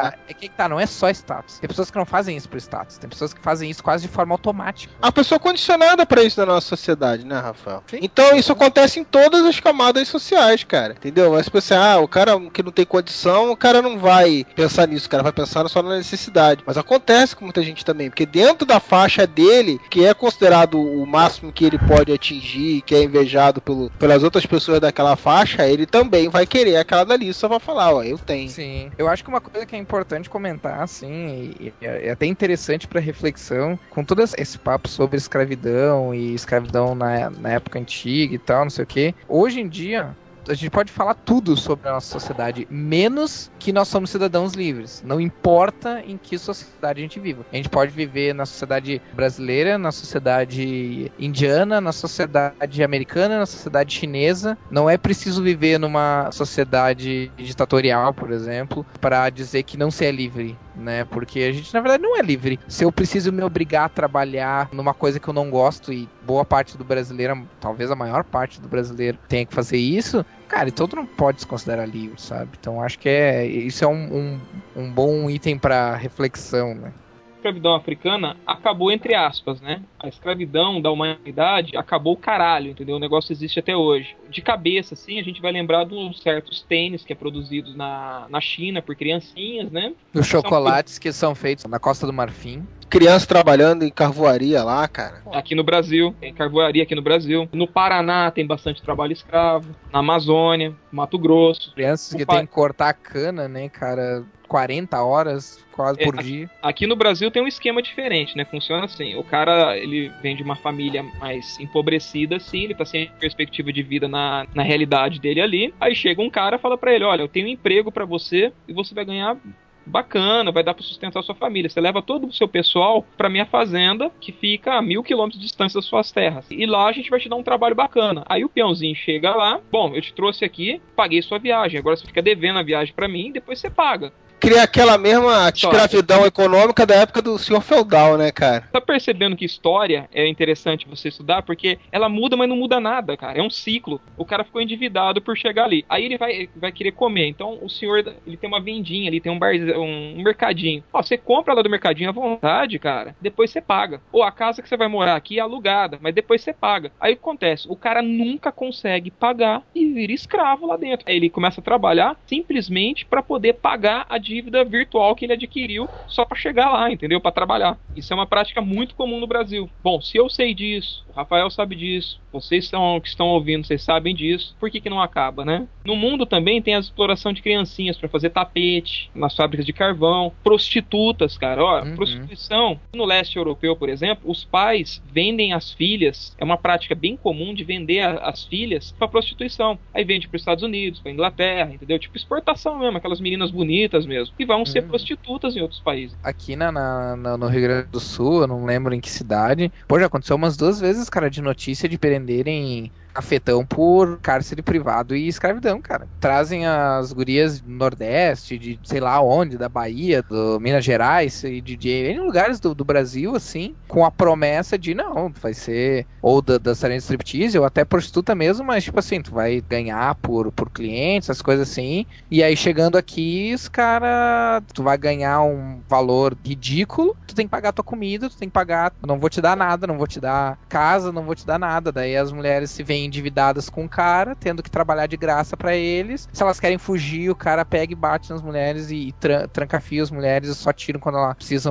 tá, não é só status. Tem pessoas que não fazem isso por status, tem pessoas que fazem isso quase de forma automática. A pessoa é condicionada pra isso na nossa sociedade, né, Rafael? Sim. Então isso acontece em todas as camadas sociais, cara, entendeu? Mas você, o cara que não tem condição, o cara não vai pensar nisso, o cara vai pensar só na necessidade. Mas acontece com muita gente também, porque dentro da faixa dele, que é considerado o máximo que ele pode atingir, que é invejado pelas outras pessoas daquela faixa, ele também vai querer aquela dali só pra falar, eu tenho. Sim, eu acho que uma coisa que é importante comentar, assim, e é até interessante pra reflexão, com todo esse papo sobre escravidão e escravidão na época antiga e tal, não sei o que, hoje em dia a gente pode falar tudo sobre a nossa sociedade, menos que nós somos cidadãos livres. Não importa em que sociedade a gente viva. A gente pode viver na sociedade brasileira, na sociedade indiana, na sociedade americana, na sociedade chinesa. Não é preciso viver numa sociedade ditatorial, por exemplo, para dizer que não se é livre, né? Porque a gente, na verdade, não é livre. Se eu preciso me obrigar a trabalhar numa coisa que eu não gosto, e boa parte do brasileiro, talvez a maior parte do brasileiro tenha que fazer isso, cara, então tu não pode se considerar livre, sabe? Então acho que isso é um bom item pra reflexão, né? A escravidão africana acabou entre aspas, né? A escravidão da humanidade acabou o caralho, entendeu? O negócio existe até hoje. De cabeça, assim, a gente vai lembrar dos certos tênis que é produzidos na China por criancinhas, né? Os chocolates que são feitos na Costa do Marfim. Crianças trabalhando em carvoaria lá, cara. Aqui no Brasil, tem carvoaria aqui no Brasil. No Paraná tem bastante trabalho escravo. Na Amazônia, Mato Grosso. Crianças que tem que cortar a cana, né, cara? 40 horas quase por dia. Aqui no Brasil tem um esquema diferente, né? Funciona assim. O cara, ele vem de uma família mais empobrecida, assim, ele tá sem perspectiva de vida na realidade dele ali. Aí chega um cara e fala pra ele, olha, eu tenho um emprego pra você e você vai ganhar bacana, vai dar pra sustentar a sua família. Você leva todo o seu pessoal pra minha fazenda, que fica a 1000 quilômetros de distância das suas terras. E lá a gente vai te dar um trabalho bacana. Aí o peãozinho chega lá, bom, eu te trouxe aqui, paguei sua viagem, agora você fica devendo a viagem pra mim e depois você paga. Cria aquela mesma escravidão econômica da época do senhor feudal, né, cara? Tá percebendo que história é interessante você estudar? Porque ela muda, mas não muda nada, cara. É um ciclo. O cara ficou endividado por chegar ali. Aí ele vai querer comer. Então o senhor, ele tem uma vendinha ali, tem um mercadinho. Ó, você compra lá do mercadinho à vontade, cara. Depois você paga. Ou a casa que você vai morar aqui é alugada, mas depois você paga. Aí o que acontece? O cara nunca consegue pagar e vira escravo lá dentro. Aí ele começa a trabalhar simplesmente para poder pagar a dívida virtual que ele adquiriu só para chegar lá, entendeu? Para trabalhar. Isso é uma prática muito comum no Brasil. Bom, se eu sei disso, o Rafael sabe disso, vocês que estão ouvindo, vocês sabem disso, por que não acaba, né? No mundo também tem a exploração de criancinhas para fazer tapete, nas fábricas de carvão, prostitutas, cara, ó, prostituição. No leste europeu, por exemplo, os pais vendem as filhas, é uma prática bem comum de vender as filhas para prostituição. Aí vende para os Estados Unidos, para Inglaterra, entendeu? Tipo exportação mesmo, aquelas meninas bonitas mesmo, e vão ser prostitutas em outros países. Aqui no Rio Grande do Sul, eu não lembro em que cidade, pô, já aconteceu umas 2 vezes, cara, de notícia de prenderem cafetão por cárcere privado e escravidão, cara. Trazem as gurias do Nordeste, de sei lá onde, da Bahia, do Minas Gerais, e de N lugares do Brasil, assim, com a promessa de, não, vai ser ou da salinha de striptease, ou até prostituta mesmo, mas tipo assim, tu vai ganhar por clientes, essas coisas assim, e aí chegando aqui, os cara, tu vai ganhar um valor ridículo, tu tem que pagar tua comida, tu tem que pagar, não vou te dar nada, não vou te dar casa, não vou te dar nada, daí as mulheres se veem endividadas com o cara, tendo que trabalhar de graça pra eles. Se elas querem fugir, o cara pega e bate nas mulheres e tranca fio as mulheres e só tiram quando elas precisam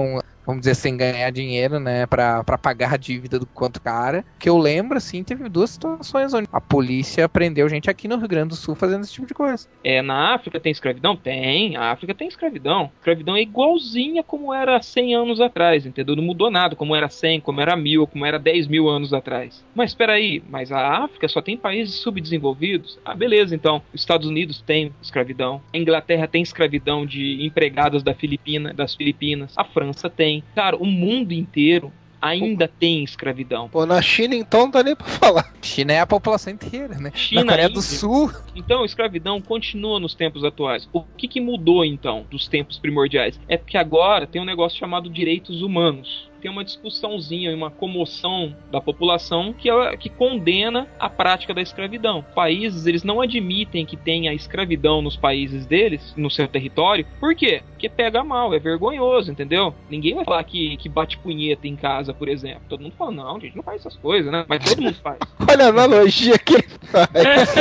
vamos dizer, sem ganhar dinheiro, né, pra pagar a dívida do quanto cara. Que eu lembro, assim, teve 2 situações onde a polícia prendeu gente aqui no Rio Grande do Sul fazendo esse tipo de coisa. Na África tem escravidão? Tem, a África tem escravidão. Escravidão é igualzinha como era 100 anos atrás, entendeu? Não mudou nada, como era 100, como era 1000, como era 10 mil anos atrás. Mas espera aí, mas a África só tem países subdesenvolvidos? Ah, beleza, então. Os Estados Unidos tem escravidão. A Inglaterra tem escravidão de empregadas das Filipinas. A França tem. Cara, o mundo inteiro ainda tem escravidão. Pô, na China então não dá nem pra falar. China é a população inteira, né? China, na Coreia do Sul. Então, a escravidão continua nos tempos atuais. O que mudou, então, dos tempos primordiais? É porque agora tem um negócio chamado direitos humanos. Tem uma discussãozinha, uma comoção da população que condena a prática da escravidão. Países, eles não admitem que tenha escravidão nos países deles, no seu território. Por quê? Porque pega mal, é vergonhoso, entendeu? Ninguém vai falar que bate punheta em casa, por exemplo. Todo mundo fala, não, a gente não faz essas coisas, né? Mas todo mundo faz. Olha a analogia que ele faz.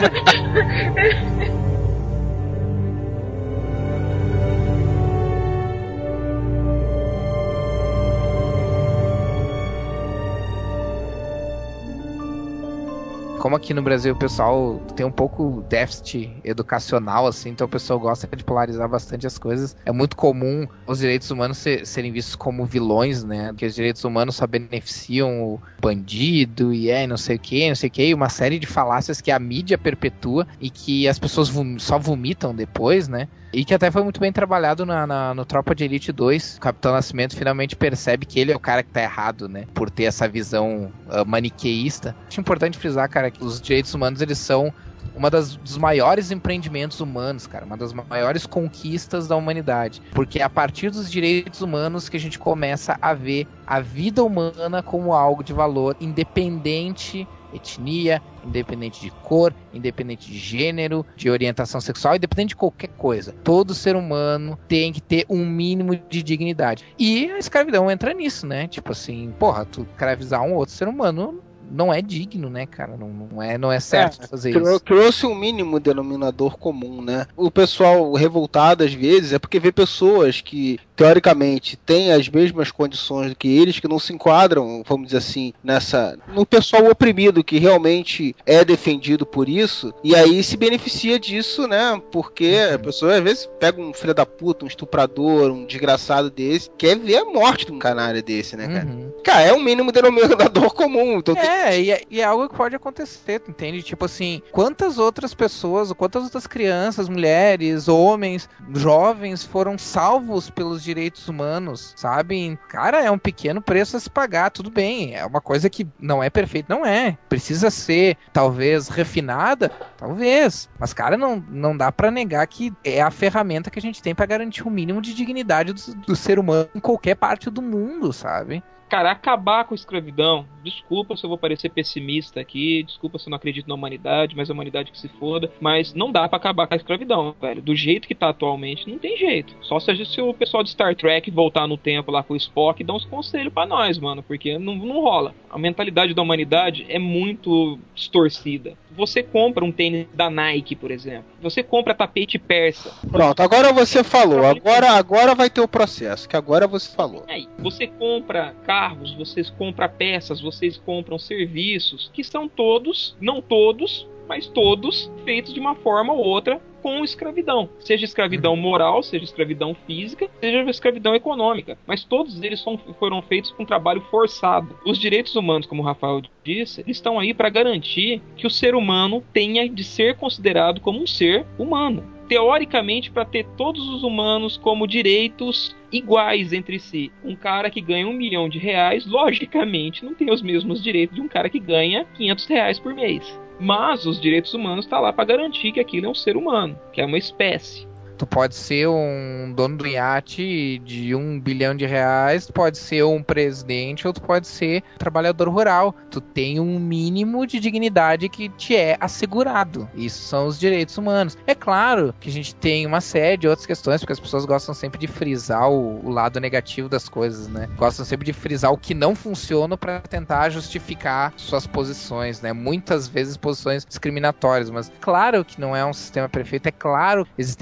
Como aqui no Brasil o pessoal tem um pouco déficit educacional, assim, então o pessoal gosta de polarizar bastante as coisas. É muito comum os direitos humanos serem vistos como vilões, né? Porque os direitos humanos só beneficiam o bandido e não sei o que, e uma série de falácias que a mídia perpetua e que as pessoas só vomitam depois, né? E que até foi muito bem trabalhado no Tropa de Elite 2. O Capitão Nascimento finalmente percebe que ele é o cara que tá errado, né? Por ter essa visão maniqueísta. Acho importante frisar, cara, que os direitos humanos, eles são dos maiores empreendimentos humanos, cara. Uma das maiores conquistas da humanidade. Porque é a partir dos direitos humanos que a gente começa a ver a vida humana como algo de valor, independente etnia, independente de cor, independente de gênero, de orientação sexual, independente de qualquer coisa. Todo ser humano tem que ter um mínimo de dignidade. E a escravidão entra nisso, né? Tipo assim, porra, tu escravizar um outro ser humano não é digno, né, cara? Não é certo fazer isso. Criou-se um mínimo denominador comum, né? O pessoal revoltado, às vezes, é porque vê pessoas que, teoricamente, têm as mesmas condições do que eles, que não se enquadram, vamos dizer assim, no pessoal oprimido, que realmente é defendido por isso, e aí se beneficia disso, né? Porque a pessoa, às vezes, pega um filho da puta, um estuprador, um desgraçado desse, quer ver a morte de um canalha desse, né, cara? Cara, é um mínimo denominador comum. Então e é algo que pode acontecer, entende? Tipo assim, quantas outras pessoas, quantas outras crianças, mulheres, homens, jovens foram salvos pelos direitos humanos, sabe? Cara, é um pequeno preço a se pagar, tudo bem. É uma coisa que não é perfeita, não é. Precisa ser, talvez, refinada, talvez. Mas, cara, não dá pra negar que é a ferramenta que a gente tem pra garantir o mínimo de dignidade do ser humano em qualquer parte do mundo, sabe? Cara, acabar com a escravidão, desculpa se eu vou parecer pessimista aqui, desculpa se eu não acredito na humanidade, mas a humanidade que se foda, mas não dá pra acabar com a escravidão, velho. Do jeito que tá atualmente, não tem jeito. Só se o pessoal de Star Trek voltar no tempo lá com o Spock e dar uns conselhos pra nós, mano, porque não rola. A mentalidade da humanidade é muito distorcida. Você compra um tênis da Nike, por exemplo. Você compra tapete persa. Pronto, agora você falou. Agora vai ter o processo, que agora você falou. Você compra carros, você compra peças, vocês compram serviços, que são todos, não todos, mas todos feitos de uma forma ou outra com escravidão. Seja escravidão moral, seja escravidão física, seja escravidão econômica. Mas todos eles foram feitos com trabalho forçado. Os direitos humanos, como o Rafael disse, eles estão aí para garantir que o ser humano tenha de ser considerado como um ser humano. Teoricamente, para ter todos os humanos como direitos iguais entre si. Um cara que ganha R$1 milhão, logicamente, não tem os mesmos direitos de um cara que ganha R$500 por mês. Mas os direitos humanos estão lá para garantir que aquilo é um ser humano, que é uma espécie. Tu pode ser um dono do iate de R$1 bilhão, tu pode ser um presidente ou tu pode ser um trabalhador rural. Tu tem um mínimo de dignidade que te é assegurado. Isso são os direitos humanos. É claro que a gente tem uma série de outras questões, porque as pessoas gostam sempre de frisar o lado negativo das coisas, né? Gostam sempre de frisar o que não funciona para tentar justificar suas posições, né? Muitas vezes posições discriminatórias, mas claro que não é um sistema perfeito, é claro que existem problemas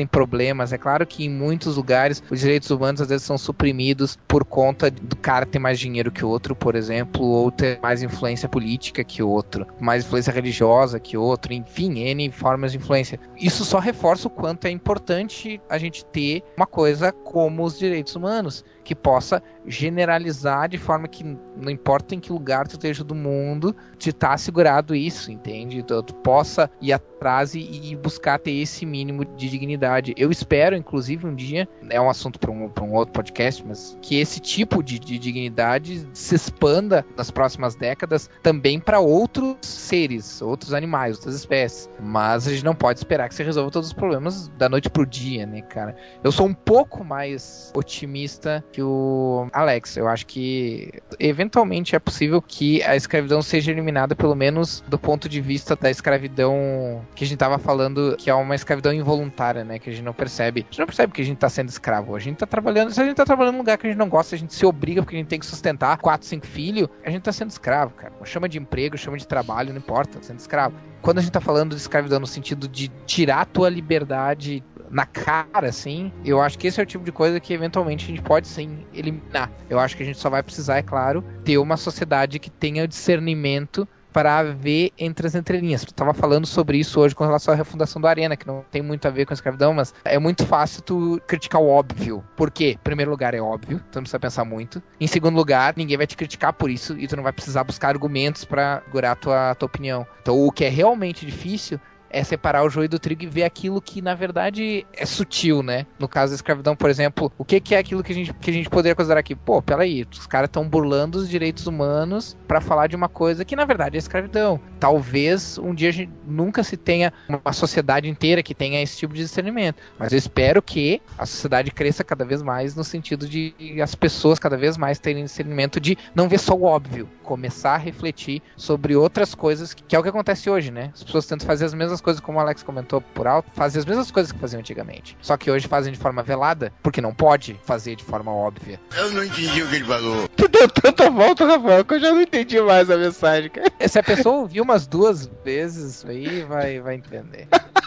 problemas. É claro que em muitos lugares os direitos humanos às vezes são suprimidos por conta do cara ter mais dinheiro que o outro, por exemplo, ou ter mais influência política que o outro, mais influência religiosa que o outro, enfim, N formas de influência. Isso só reforça o quanto é importante a gente ter uma coisa como os direitos humanos, que possa generalizar de forma que não importa em que lugar tu esteja do mundo, te tá assegurado isso, entende? Tu possa ir atrás e buscar ter esse mínimo de dignidade. Eu espero, inclusive, um dia, é um assunto para um outro podcast, mas que esse tipo de dignidade se expanda nas próximas décadas também para outros seres, outros animais, outras espécies. Mas a gente não pode esperar que se resolva todos os problemas da noite pro dia, né, cara? Eu sou um pouco mais otimista que o Alex. Eu acho que eventualmente é possível que a escravidão seja eliminada, pelo menos do ponto de vista da escravidão que a gente tava falando, que é uma escravidão involuntária, né, que a gente não percebe. A gente não percebe que a gente tá sendo escravo. A gente tá trabalhando, se a gente tá trabalhando num lugar que a gente não gosta, a gente se obriga porque a gente tem que sustentar 4, 5 filhos, a gente tá sendo escravo, cara. Chama de emprego, chama de trabalho, não importa, tá sendo escravo. Quando a gente tá falando de escravidão no sentido de tirar a tua liberdade na cara, assim, eu acho que esse é o tipo de coisa que eventualmente a gente pode sim eliminar. Eu acho que a gente só vai precisar, é claro, ter uma sociedade que tenha o discernimento para ver entre as entrelinhas. Tu tava falando sobre isso hoje com relação à refundação do Arena, que não tem muito a ver com a escravidão, mas é muito fácil tu criticar o óbvio. Por quê? Em primeiro lugar, é óbvio, tu não precisa pensar muito. Em segundo lugar, ninguém vai te criticar por isso e tu não vai precisar buscar argumentos para segurar a tua opinião. Então, o que é realmente difícil é separar o joio do trigo e ver aquilo que, na verdade, é sutil, né? No caso da escravidão, por exemplo, o que é aquilo que a gente poderia considerar aqui? Pô, peraí, os caras estão burlando os direitos humanos pra falar de uma coisa que, na verdade, é escravidão. Talvez um dia a gente nunca se tenha uma sociedade inteira que tenha esse tipo de discernimento. Mas eu espero que a sociedade cresça cada vez mais no sentido de as pessoas cada vez mais terem discernimento de não ver só o óbvio, começar a refletir sobre outras coisas, que é o que acontece hoje, né? As pessoas tentam fazer as mesmas coisas, como o Alex comentou por alto, fazem as mesmas coisas que faziam antigamente. Só que hoje fazem de forma velada, porque não pode fazer de forma óbvia. Eu não entendi o que ele falou. Tu deu tanta volta, Rafael, que eu já não entendi mais a mensagem, cara. Se a pessoa ouvir umas 2 vezes, aí vai entender.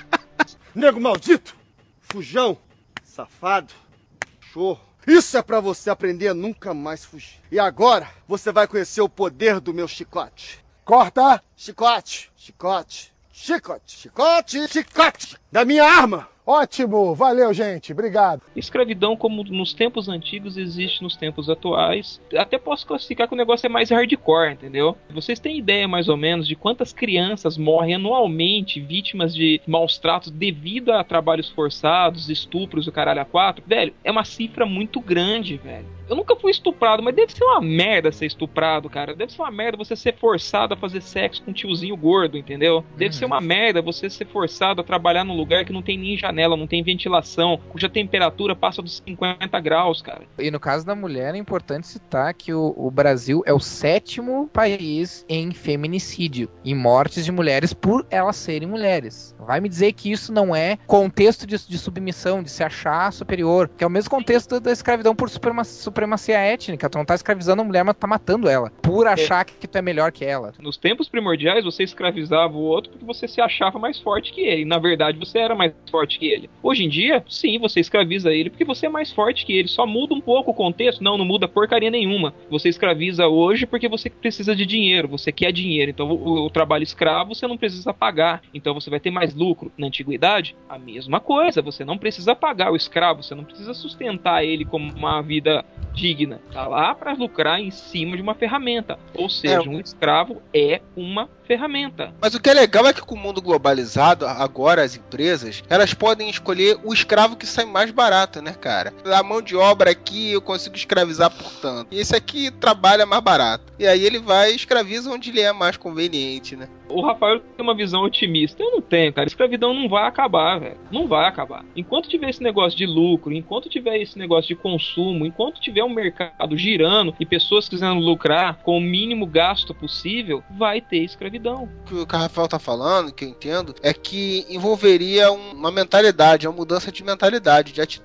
Nego maldito! Fujão! Safado! Chorro! Isso é pra você aprender a nunca mais fugir. E agora, você vai conhecer o poder do meu chicote. Corta! Chicote! Chicote! Chicote! Chicote! Chicote! Da minha arma! Ótimo! Valeu, gente. Obrigado. Escravidão, como nos tempos antigos, existe nos tempos atuais. Até posso classificar que o negócio é mais hardcore, entendeu? Vocês têm ideia, mais ou menos, de quantas crianças morrem anualmente vítimas de maus tratos devido a trabalhos forçados, estupros, o caralho a 4? Velho, é uma cifra muito grande, velho. Eu nunca fui estuprado, mas deve ser uma merda ser estuprado, cara. Deve ser uma merda você ser forçado a fazer sexo com um tiozinho gordo, entendeu? Deve ser uma merda você ser forçado a trabalhar num lugar que não tem nem janela, não tem ventilação, cuja temperatura passa dos 50 graus, cara. E no caso da mulher, é importante citar que o Brasil é o 7º país em feminicídio, em mortes de mulheres por elas serem mulheres. Vai me dizer que isso não é contexto de submissão, de se achar superior, que é o mesmo contexto da escravidão por supremacia étnica. Tu não tá escravizando a mulher, mas tá matando ela, por achar que tu é melhor que ela. Nos tempos primordiais, você escravizava o outro porque você se achava mais forte que ele. Na verdade, você era mais forte que ele. Hoje em dia, sim, você escraviza ele porque você é mais forte que ele. Só muda um pouco o contexto. Não muda porcaria nenhuma. Você escraviza hoje porque você precisa de dinheiro. Você quer dinheiro. Então, o trabalho escravo você não precisa pagar. Então, você vai ter mais lucro. Na antiguidade, a mesma coisa. Você não precisa pagar o escravo. Você não precisa sustentar ele como uma vida digna. Tá lá para lucrar em cima de uma ferramenta. Ou seja, um escravo é uma ferramenta. Mas o que é legal é que com o mundo globalizado, agora as empresas, elas podem escolher o escravo que sai mais barato, né, cara? A mão de obra aqui eu consigo escravizar por tanto. E esse aqui trabalha mais barato. E aí ele vai e escraviza onde lhe é mais conveniente, né? O Rafael tem uma visão otimista. Eu não tenho, cara. Escravidão não vai acabar, velho. Não vai acabar. Enquanto tiver esse negócio de lucro, enquanto tiver esse negócio de consumo, enquanto tiver um mercado girando e pessoas querendo lucrar com o mínimo gasto possível, vai ter escravidão. O que o Rafael tá falando, que eu entendo, é que envolveria uma mentalidade, uma mudança de mentalidade, de atitude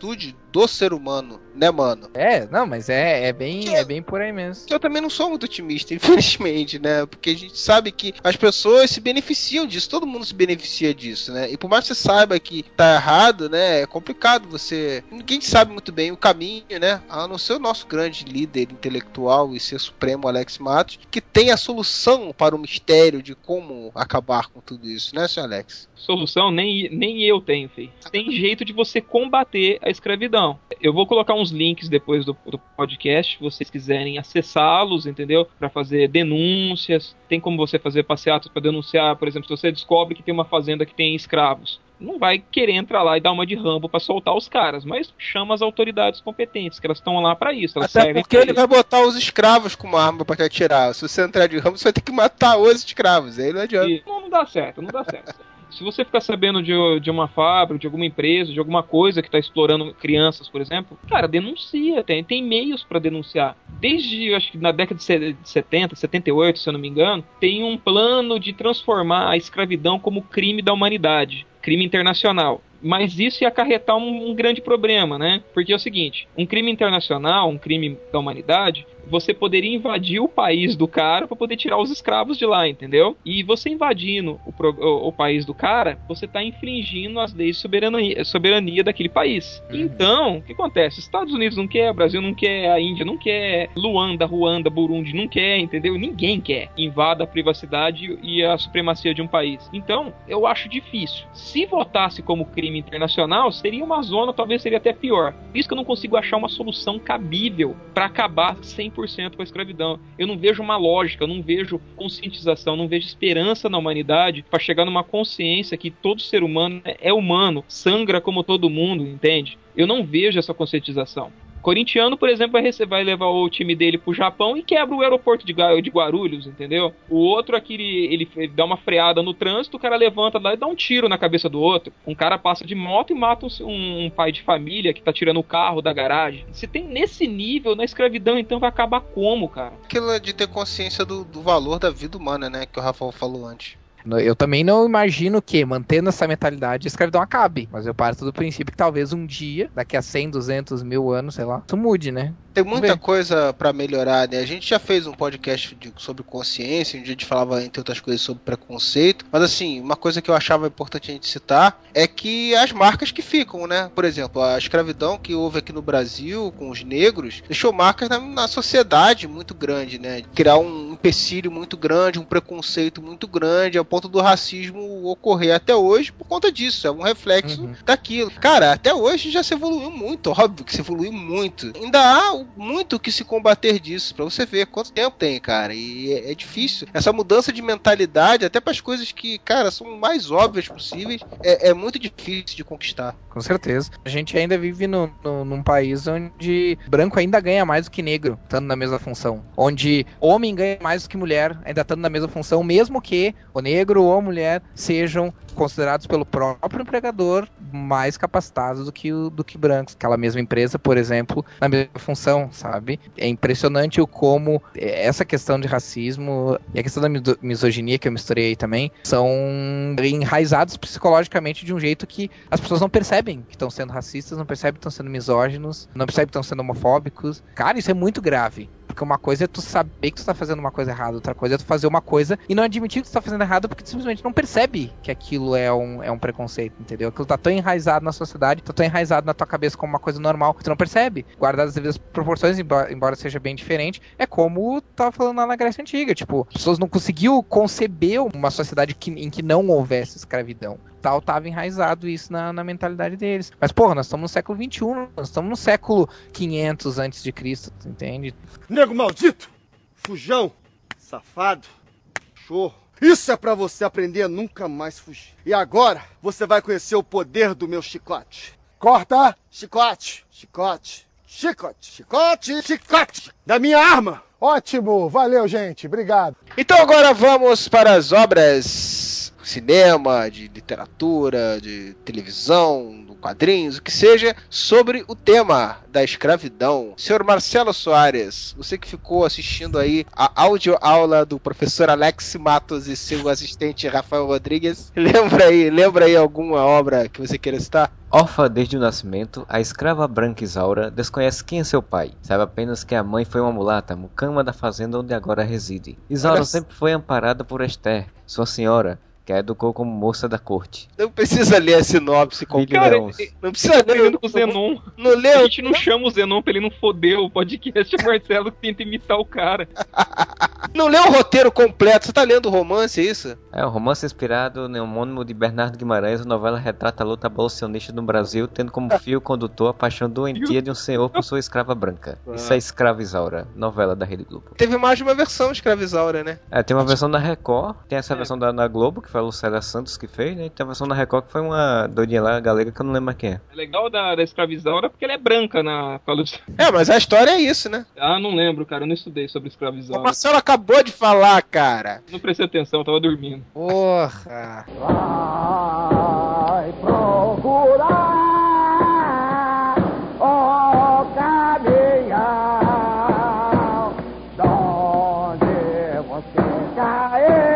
do ser humano, né, mano? Não, mas é bem por aí mesmo. Eu também não sou muito otimista, infelizmente, né? Porque a gente sabe que as pessoas se beneficiam disso, todo mundo se beneficia disso, né? E por mais que você saiba que tá errado, né? É complicado você... Ninguém sabe muito bem o caminho, né? A não ser o nosso grande líder intelectual e ser supremo Alex Matos, que tem a solução para o mistério de como acabar com tudo isso, né, senhor Alex? Solução nem eu tenho, filho. Tem jeito de você combater a escravidão. Eu vou colocar uns links depois do podcast, se vocês quiserem acessá-los, entendeu? Para fazer denúncias. Tem como você fazer passeatas para denunciar, por exemplo, se você descobre que tem uma fazenda que tem escravos. Não vai querer entrar lá e dar uma de Rambo pra soltar os caras, mas chama as autoridades competentes, que elas estão lá pra isso. Elas até porque ele vai botar os escravos com uma arma pra te atirar. Se você entrar de Rambo, você vai ter que matar os escravos. Aí não adianta. E não dá certo. Se você ficar sabendo de uma fábrica, de alguma empresa, de alguma coisa que tá explorando crianças, por exemplo, cara, denuncia. Tem meios pra denunciar. Desde, acho que na década de 70, 78, se eu não me engano, tem um plano de transformar a escravidão como crime da humanidade. Crime internacional. Mas isso ia acarretar um grande problema, né? Porque é o seguinte, um crime internacional, um crime da humanidade, você poderia invadir o país do cara para poder tirar os escravos de lá, entendeu? E você invadindo o país do cara, você está infringindo as leis de soberania daquele país. Então, o que acontece? Estados Unidos não quer, Brasil não quer, a Índia não quer, Luanda, Ruanda, Burundi não quer, entendeu? Ninguém quer. Invada a privacidade e a supremacia de um país. Então, eu acho difícil. Se votasse como crime internacional, seria uma zona, talvez seria até pior. Por isso que eu não consigo achar uma solução cabível para acabar 100% com a escravidão. Eu não vejo uma lógica, eu não vejo conscientização, não vejo esperança na humanidade para chegar numa consciência que todo ser humano é humano, sangra como todo mundo, entende? Eu não vejo essa conscientização. Corintiano, por exemplo, vai levar o time dele pro Japão e quebra o aeroporto de Guarulhos, entendeu? O outro aqui, ele dá uma freada no trânsito, o cara levanta lá e dá um tiro na cabeça do outro. Um cara passa de moto e mata um pai de família que tá tirando o carro da garagem. Se tem nesse nível, na escravidão, então vai acabar como, cara? Aquilo de ter consciência do valor da vida humana, né? Que o Rafael falou antes. Eu também não imagino que, mantendo essa mentalidade, a escravidão acabe. Mas eu parto do princípio que talvez um dia, daqui a 100, 200, 1000 anos, sei lá, isso mude, né? Tem muita coisa pra melhorar, né? A gente já fez um podcast sobre consciência, onde a gente falava, entre outras coisas, sobre preconceito. Mas assim, uma coisa que eu achava importante a gente citar é que as marcas que ficam, né? Por exemplo, a escravidão que houve aqui no Brasil com os negros deixou marcas na sociedade muito grande, né? Criar um empecilho muito grande, um preconceito muito grande, ao ponto do racismo ocorrer até hoje por conta disso. É um reflexo daquilo. Cara, até hoje já se evoluiu muito, óbvio que se evoluiu muito. Ainda há muito que se combater disso, pra você ver quanto tempo tem, cara, e é difícil. Essa mudança de mentalidade, até para as coisas que, cara, são mais óbvias possíveis, é muito difícil de conquistar. Com certeza. A gente ainda vive num país onde branco ainda ganha mais do que negro, estando na mesma função. Onde homem ganha mais do que mulher, ainda estando na mesma função, mesmo que o negro ou a mulher sejam considerados pelo próprio empregador mais capacitados do que brancos. Aquela mesma empresa, por exemplo, na mesma função, sabe? É impressionante o como essa questão de racismo e a questão da misoginia, que eu misturei aí também, são enraizados psicologicamente de um jeito que as pessoas não percebem que estão sendo racistas, não percebem que estão sendo misóginos, não percebem que estão sendo homofóbicos. Cara, isso é muito grave. Porque uma coisa é tu saber que tu tá fazendo uma coisa errada, outra coisa é tu fazer uma coisa e não admitir que tu tá fazendo errado porque tu simplesmente não percebe que aquilo é um preconceito, entendeu? Aquilo tá tão enraizado na sociedade, tá tão enraizado na tua cabeça como uma coisa normal que tu não percebe. Guardadas as devidas proporções, embora seja bem diferente, é como tava falando lá na Grécia Antiga, tipo, as pessoas não conseguiam conceber uma sociedade em que não houvesse escravidão. Tal tava enraizado isso na mentalidade deles. Mas, porra, nós estamos no século XXI, nós estamos no século 500 a.C., tu entende? Nego maldito! Fujão! Safado! Chorro! Isso é pra você aprender a nunca mais fugir. E agora, você vai conhecer o poder do meu chicote. Corta! Chicote! Chicote! Chicote! Chicote! Chicote! Da minha arma! Ótimo! Valeu, gente. Obrigado. Então agora vamos para as obras cinema, de literatura, de televisão, quadrinhos, o que seja, sobre o tema da escravidão. Senhor Marcelo Soares, você que ficou assistindo aí a audioaula do professor Alex Matos e seu assistente Rafael Rodrigues, lembra aí alguma obra que você queira citar? Órfã desde o nascimento, a escrava branca Isaura desconhece quem é seu pai. Sabe apenas que a mãe foi uma mulata, mucama da fazenda onde agora reside. Isaura sempre foi amparada por Esther, sua senhora, que a educou como moça da corte. Não precisa ler a sinopse Cara, não precisa ler o Zenon. Não lê. A gente não chama o Zenon pra ele não foder o podcast. O Marcelo tenta imitar o cara. Não lê o roteiro completo. Você tá lendo o romance, é isso? É um romance inspirado no homônimo de Bernardo Guimarães. A novela retrata a luta abolicionista no Brasil, tendo como fio condutor a paixão doentia de um senhor por sua escrava branca. Isso é Escrava Isaura, novela da Rede Globo. Teve mais de uma versão de Escrava Isaura, né? Tem uma versão da Record, tem essa versão da Globo, que foi a Lucélia Santos que fez, né? E tem a versão da Record que foi uma doidinha lá, galega, que eu não lembro mais quem é. É legal da Escrava Isaura porque ela é branca na Lucélia. Mas a história é isso, né? Não lembro, cara. Eu não estudei sobre Escrava Isaura. O Marcelo acabou de falar, cara. Não prestei atenção, eu tava dormindo. Porra. Vai procurar o caminhão onde você caiu.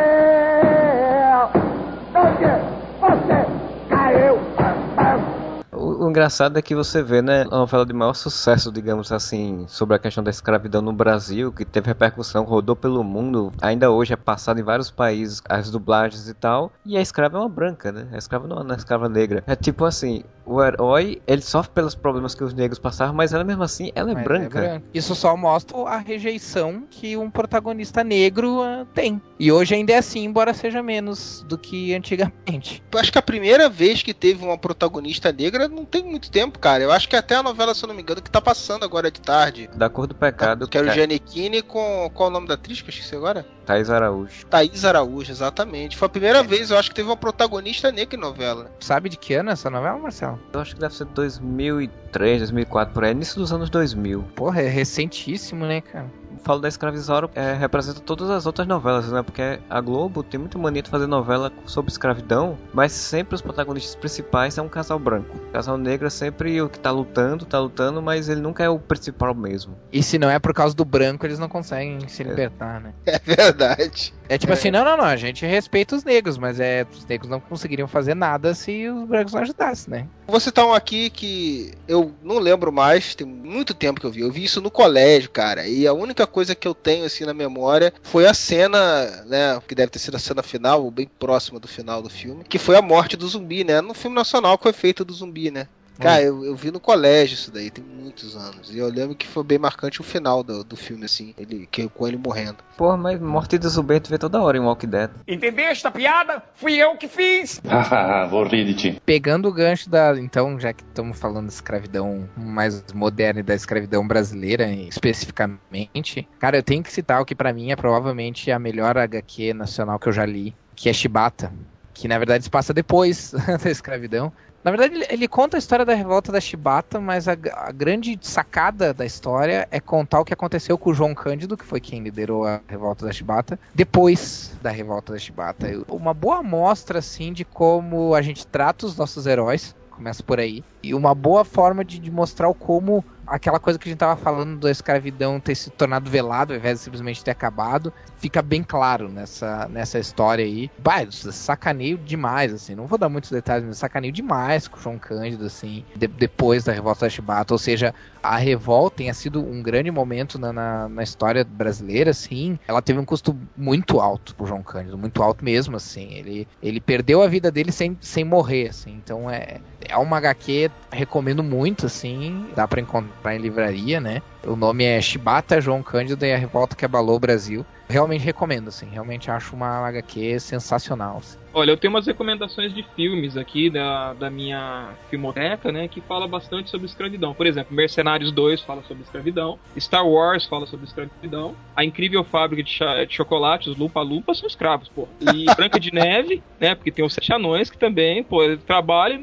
Onde você caiu. O engraçado é que você vê, né, a novela de maior sucesso, digamos assim, sobre a questão da escravidão no Brasil, que teve repercussão, rodou pelo mundo, ainda hoje é passado em vários países, as dublagens e tal, e a escrava é uma branca, né? A escrava não é uma escrava negra. É tipo assim, o herói, ele sofre pelos problemas que os negros passavam, mas ela mesmo assim, ela é branca. Isso só mostra a rejeição que um protagonista negro tem. E hoje ainda é assim, embora seja menos do que antigamente. Eu acho que a primeira vez que teve uma protagonista negra não tem muito tempo, cara. Eu acho que até a novela, se eu não me engano, que tá passando agora de tarde. Da Cor do Pecado. Que era o Giannichini com... Qual é o nome da atriz que eu esqueci agora? Thaís Araújo. Thaís Araújo, exatamente. Foi a primeira vez, eu acho, que teve uma protagonista negra em novela. Sabe de que ano essa novela, Marcelo? Eu acho que deve ser 2003, 2004, por aí, início dos anos 2000. Porra, é recentíssimo, né, cara? Falo da Escrava Isaura, representa todas as outras novelas, né? Porque a Globo tem muita mania de fazer novela sobre escravidão, mas sempre os protagonistas principais é um casal branco. O casal negro é sempre o que tá lutando, mas ele nunca é o principal mesmo. E se não é por causa do branco, eles não conseguem se libertar, né? É verdade. É tipo assim, não, a gente respeita os negros, mas os negros não conseguiriam fazer nada se os brancos não ajudassem, né? Vou citar um aqui que eu não lembro mais, tem muito tempo que eu vi isso no colégio, cara, e a única coisa que eu tenho assim na memória foi a cena, né, que deve ter sido a cena final, ou bem próxima do final do filme, que foi a morte do zumbi, né, no filme nacional com o efeito do zumbi, né. Cara, eu vi no colégio isso daí, tem muitos anos. E eu lembro que foi bem marcante o final do filme, assim, com ele morrendo. Porra, mas morte do zumbi tu vê toda hora em Walking Dead. Entendeste a piada? Fui eu que fiz! Vou rir de ti. Pegando o gancho então, já que estamos falando da escravidão mais moderna e da escravidão brasileira especificamente, cara, eu tenho que citar o que pra mim é provavelmente a melhor HQ nacional que eu já li, que é Chibata, que na verdade se passa depois da escravidão. Na verdade, ele conta a história da revolta da Chibata, mas a grande sacada da história é contar o que aconteceu com o João Cândido, que foi quem liderou a revolta da Chibata, depois da revolta da Chibata. Uma boa amostra, assim, de como a gente trata os nossos heróis, começa por aí, e uma boa forma de mostrar como aquela coisa que a gente tava falando da escravidão ter se tornado velado ao invés de simplesmente ter acabado, fica bem claro nessa história aí. Sacaneio demais, assim, não vou dar muitos detalhes, mas sacaneio demais com o João Cândido, assim, depois da revolta da Chibata, ou seja, a revolta tenha sido um grande momento na história brasileira, assim, ela teve um custo muito alto pro João Cândido, muito alto mesmo, assim, ele perdeu a vida dele sem morrer, assim, então é uma HQ, recomendo muito, assim, dá pra encontrar em livraria, né? O nome é Chibata, João Cândido e a Revolta que Abalou o Brasil. Realmente recomendo, assim, realmente acho uma HQ sensacional, assim. Olha, eu tenho umas recomendações de filmes aqui da minha filmoteca, né, que fala bastante sobre escravidão. Por exemplo, Mercenários 2 fala sobre escravidão, Star Wars fala sobre escravidão, A Incrível Fábrica de Chocolate, os Lupa-Lupa são escravos, pô. E Branca de Neve, né, porque tem os Sete Anões que também, pô, trabalha.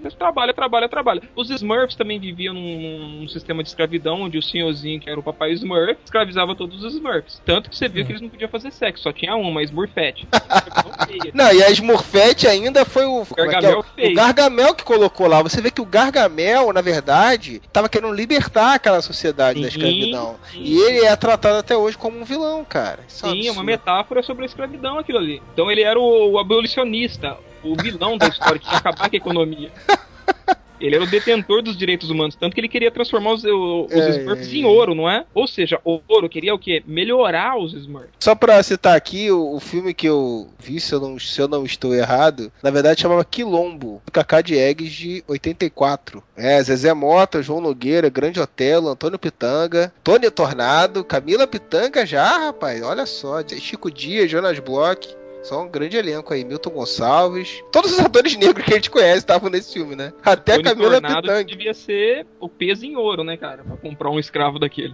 Os Smurfs também viviam num sistema de escravidão, onde o senhorzinho, que era o papai Smurf, escravizava todos os Smurfs. Tanto que você viu que eles não podiam fazer sexo, só tinha uma Smurfette. Não, e a Smurfette Fett ainda foi o Gargamel o Gargamel que colocou lá. Você vê que o Gargamel, na verdade, tava querendo libertar aquela sociedade da escravidão. Sim. E ele é tratado até hoje como um vilão, cara. Isso Sim, é uma metáfora sobre a escravidão aquilo ali. Então ele era o abolicionista, o vilão da história, que ia acabar com a economia. Ele era o detentor dos direitos humanos, tanto que ele queria transformar os Smurfs em ouro, não é? Ou seja, o ouro queria o quê? Melhorar os Smurfs. Só pra citar aqui, o filme que eu vi, se eu não estou errado, na verdade chamava Quilombo, do Cacá Diegues, de 84. Zezé Mota, João Nogueira, Grande Otelo, Antônio Pitanga, Tony Tornado, Camila Pitanga já, rapaz, olha só, Chico Dias, Jonas Bloch. Só um grande elenco aí, Milton Gonçalves. Todos os atores negros que a gente conhece estavam nesse filme, né? Até a Camila Pitanga. Devia ser o peso em ouro, né, cara? Pra comprar um escravo daquele.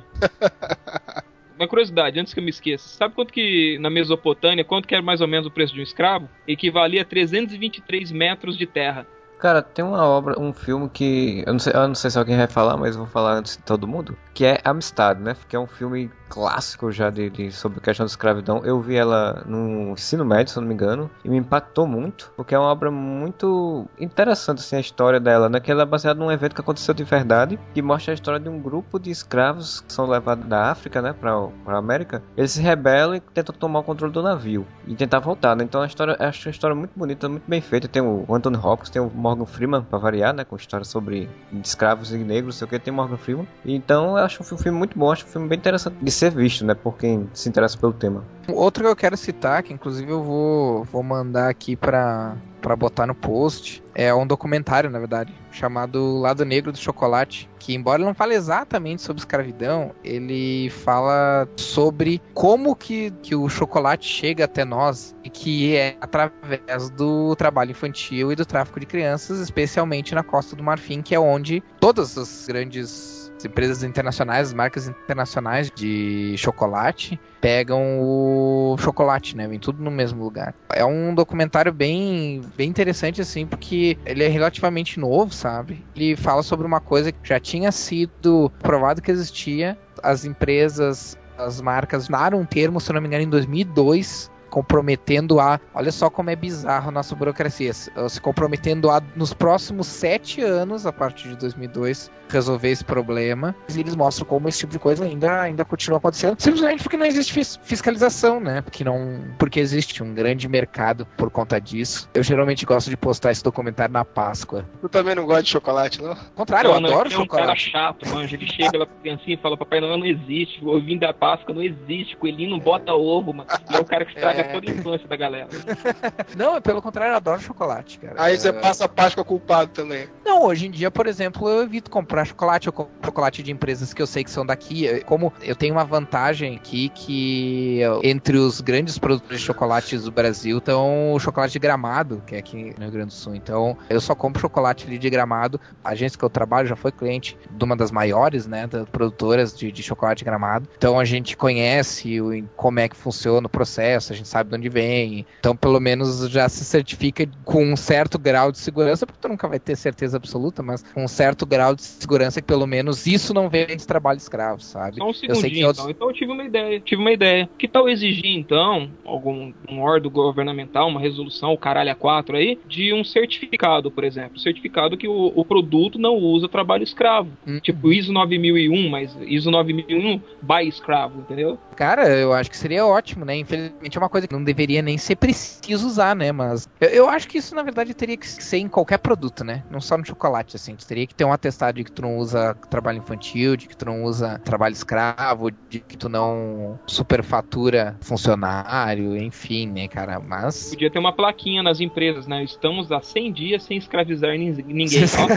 Uma curiosidade, antes que eu me esqueça. Sabe quanto que, na Mesopotâmia, quanto que era mais ou menos o preço de um escravo? Equivalia a 323 metros de terra. Cara, tem uma obra, um filme que... Eu não sei se alguém vai falar, mas eu vou falar antes de todo mundo. Que é Amistad, né? Que é um filme clássico já sobre a questão da escravidão. Eu vi ela no ensino médio, se eu não me engano. E me impactou muito. Porque é uma obra muito interessante, assim, a história dela, né? Que ela é baseada num evento que aconteceu de verdade. Que mostra a história de um grupo de escravos que são levados da África, né? Pra América. Eles se rebelam e tentam tomar o controle do navio. E tentar voltar, né? Então a história, acho uma história muito bonita, muito bem feita. Tem o Anthony Hopkins, tem o Morgan Freeman, pra variar, né? Com história sobre escravos e negros, não sei o que. Tem Morgan Freeman. Então eu acho um filme muito bom. Acho um filme bem interessante de ser visto, né? Por quem se interessa pelo tema. Outro que eu quero citar, que inclusive eu vou mandar aqui pra botar no post, é um documentário, na verdade, chamado Lado Negro do Chocolate, que embora ele não fale exatamente sobre escravidão, ele fala sobre como que o chocolate chega até nós, e que é através do trabalho infantil e do tráfico de crianças, especialmente na Costa do Marfim, que é onde todas as grandes empresas internacionais, as marcas internacionais de chocolate pegam o chocolate, né? Vem tudo no mesmo lugar. É um documentário bem interessante, assim, porque ele é relativamente novo, sabe? Ele fala sobre uma coisa que já tinha sido provado que existia. As empresas, as marcas daram um termo, se não me engano, em 2002, comprometendo olha só como é bizarro a nossa burocracia, se comprometendo nos próximos 7 anos, a partir de 2002, resolver esse problema. E eles mostram como esse tipo de coisa ainda continua acontecendo, simplesmente porque não existe fiscalização, né? Porque existe um grande mercado por conta disso. Eu geralmente gosto de postar esse documentário na Páscoa. Tu também não gosta de chocolate, não? Ao contrário, eu adoro chocolate. É um cara chato, manja. Ele chega lá pra criancinha e fala: Papai Noel não existe, o ovinho da Páscoa não existe, coelhinho não bota ovo, mano. É o cara que estraga toda a infância da galera. Não, pelo contrário, eu adoro chocolate, cara. Aí você passa a Páscoa culpado também. Não, hoje em dia, por exemplo, eu evito comprar chocolate. Eu compro chocolate de empresas que eu sei que são daqui. Como eu tenho uma vantagem aqui, que entre os grandes produtores de chocolates do Brasil estão o chocolate de Gramado, que é aqui no Rio Grande do Sul. Então, eu só compro chocolate ali de Gramado. A agência que eu trabalho já foi cliente de uma das maiores, né, das produtoras de chocolate de Gramado. Então, a gente conhece como é que funciona o processo, a gente sabe de onde vem. Então, pelo menos, já se certifica com um certo grau de segurança, porque tu nunca vai ter certeza absoluta, mas com um certo grau de segurança que pelo menos isso não vem de trabalho escravo, sabe? Só um segundinho, então eu tive uma ideia. Que tal exigir, então, um órgão governamental, uma resolução, o caralho a 4 aí, de um certificado, por exemplo. Certificado que o produto não usa trabalho escravo. Tipo ISO 9001, mas ISO 9001 by escravo, entendeu? Cara, eu acho que seria ótimo, né? Infelizmente é uma coisa que não deveria nem ser preciso usar, né? Mas eu acho que isso, na verdade, teria que ser em qualquer produto, né? Não só no chocolate, assim. Tu teria que ter um atestado de que tu não usa trabalho infantil, de que tu não usa trabalho escravo, de que tu não superfatura funcionário, enfim, né, cara? Mas... Podia ter uma plaquinha nas empresas, né? Estamos há 100 dias sem escravizar ninguém.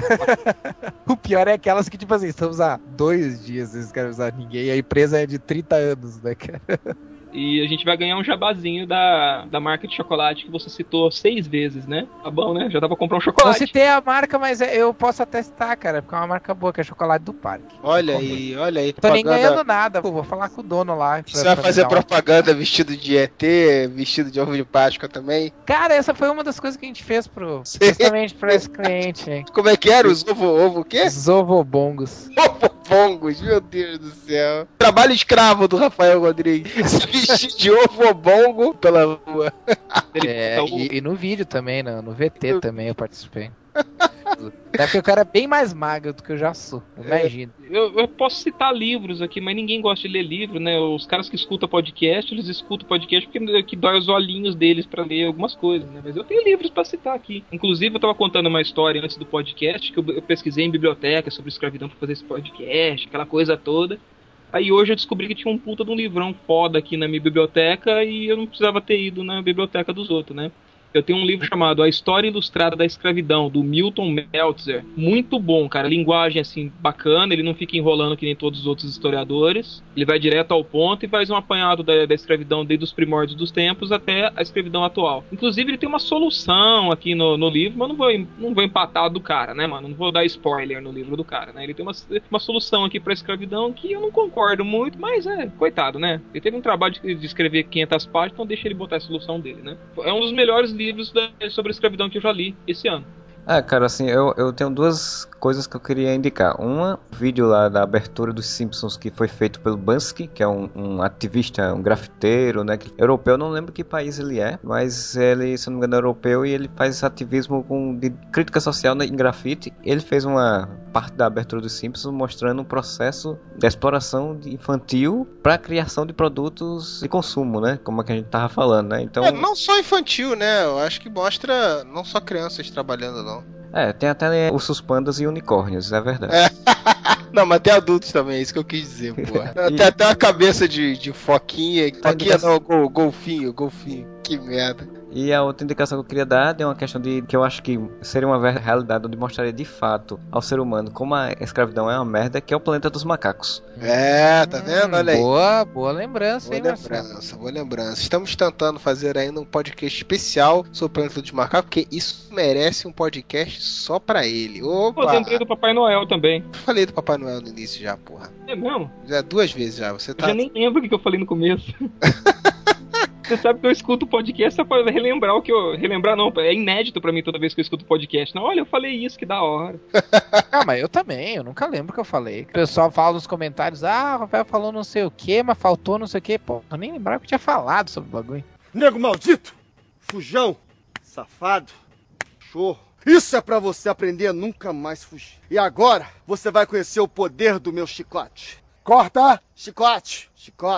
O pior é aquelas que, tipo assim, estamos há 2 dias sem escravizar ninguém e a empresa é de 30 anos, né, cara? E a gente vai ganhar um jabazinho da marca de chocolate que você citou 6 vezes, né? Tá bom, né? Já dá pra comprar um chocolate. Eu citei a marca, mas eu posso até citar, cara, porque é uma marca boa, que é Chocolate do Parque. Olha aí. Tô nem ganhando nada, pô, vou falar com o dono lá. Você vai fazer propaganda vestido de ET, vestido de ovo de Páscoa também? Cara, essa foi uma das coisas que a gente fez justamente pra esse cliente, hein? Como é que era? Os ovo o quê? Os ovobongos. bongos, meu Deus do céu. Trabalho escravo do Rafael Rodrigues. Se vestir de ovo bongo pela rua. E no vídeo também, no VT também eu participei. É porque o cara é bem mais magro do que eu já sou, imagina. Eu posso citar livros aqui, mas ninguém gosta de ler livro, né? Os caras que escutam podcast, eles escutam podcast porque que dói os olhinhos deles pra ler algumas coisas, né? Mas eu tenho livros pra citar aqui. Inclusive, eu tava contando uma história antes do podcast, que eu pesquisei em biblioteca sobre escravidão pra fazer esse podcast, aquela coisa toda. Aí hoje eu descobri que tinha um puta de um livrão foda aqui na minha biblioteca e eu não precisava ter ido na biblioteca dos outros, né? Eu tenho um livro chamado A História Ilustrada da Escravidão, do Milton Meltzer. Muito bom, cara. Linguagem, assim, bacana. Ele não fica enrolando que nem todos os outros historiadores. Ele vai direto ao ponto e faz um apanhado da escravidão desde os primórdios dos tempos até a escravidão atual. Inclusive, ele tem uma solução aqui no livro, mas não vou empatar do cara, né, mano? Não vou dar spoiler no livro do cara, né? Ele tem uma solução aqui pra escravidão que eu não concordo muito, mas coitado, né? Ele teve um trabalho de escrever 500 páginas, então deixa ele botar a solução dele, né? É um dos melhores livros sobre a escravidão que eu já li esse ano. Cara, assim, eu tenho duas coisas que eu queria indicar. Uma, vídeo lá da abertura dos Simpsons que foi feito pelo Bansky, que é um ativista, um grafiteiro, né? Europeu, não lembro que país ele é, mas ele, se não me engano, é europeu e ele faz ativismo de crítica social em grafite. Ele fez uma parte da abertura dos Simpsons mostrando um processo de exploração infantil para a criação de produtos de consumo, né? Como é que a gente tava falando, né? Então, não só infantil, né? Eu acho que mostra não só crianças trabalhando, não. Tem até ursos pandas e unicórnios, é verdade. Não, mas tem adultos também, é isso que eu quis dizer, porra. Tem até uma cabeça de foquinha. Foquinha não, golfinho. Que merda. E a outra indicação que eu queria dar é uma questão que eu acho que seria uma realidade onde mostraria de fato ao ser humano como a escravidão é uma merda, que é o Planeta dos Macacos. Tá vendo? Olha aí. Boa lembrança, Boa lembrança. Estamos tentando fazer ainda um podcast especial sobre o Planeta dos Macacos, porque isso merece um podcast só pra ele. Opa! Eu lembrei do Papai Noel também. Falei do Papai Noel no início já, porra. É mesmo? Já 2 vezes já. Você tá... Eu já nem lembro o que eu falei no começo. Você sabe que eu escuto o podcast só pra relembrar o que eu... Relembrar não, é inédito pra mim toda vez que eu escuto o podcast. Não, olha, eu falei isso, que da hora. Mas eu também, eu nunca lembro o que eu falei. O pessoal fala nos comentários, o Rafael falou não sei o que, mas faltou não sei o que. Pô, eu nem lembrava que eu tinha falado sobre o bagulho. Nego maldito, fujão, safado, cachorro. Isso é pra você aprender a nunca mais fugir. E agora, você vai conhecer o poder do meu chicote. Corta! Chicote.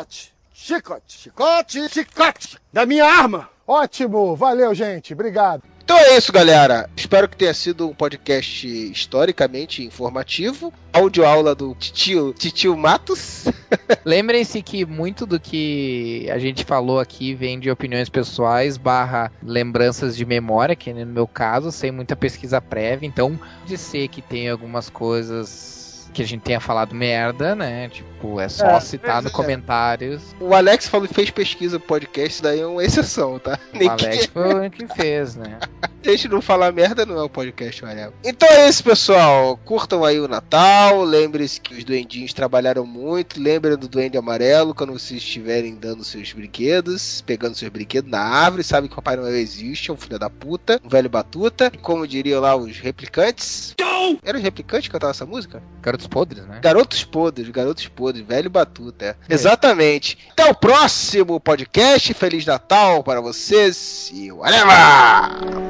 Da minha arma! Ótimo! Valeu, gente. Obrigado. Então é isso, galera. Espero que tenha sido um podcast historicamente informativo. Audioaula do Titio Matos. Lembrem-se que muito do que a gente falou aqui vem de opiniões pessoais / lembranças de memória, que no meu caso, sem muita pesquisa prévia. Então, de ser que tem algumas coisas que a gente tenha falado merda, né? Tipo, é só citar nos comentários. O Alex fez pesquisa pro podcast, isso daí é uma exceção, tá? O Alex foi o que fez, né? A gente não falar merda não é o podcast, Alex. Então é isso, pessoal. Curtam aí o Natal. Lembre-se que os duendinhos trabalharam muito. Lembrem do Duende Amarelo quando vocês estiverem dando seus brinquedos, pegando seus brinquedos na árvore. Sabe que o Papai Noel existe, é um filho da puta, um velho batuta. Como diriam lá os replicantes. Eram os replicantes que cantavam essa música? Garotos podres, né? Garotos podres, velho batuta. Exatamente. Até o próximo podcast. Feliz Natal para vocês e whatever!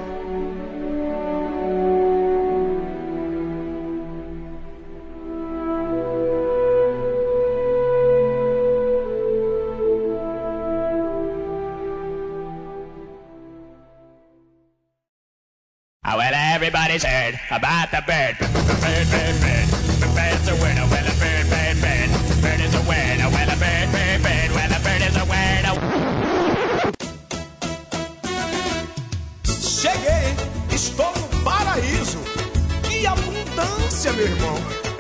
Well, everybody's heard about the bird. Bird's a word. Well, a bird. Bird is a word. Well, a bird. Well, a bird is a word. Cheguei, estou no paraíso. Que abundância, meu irmão.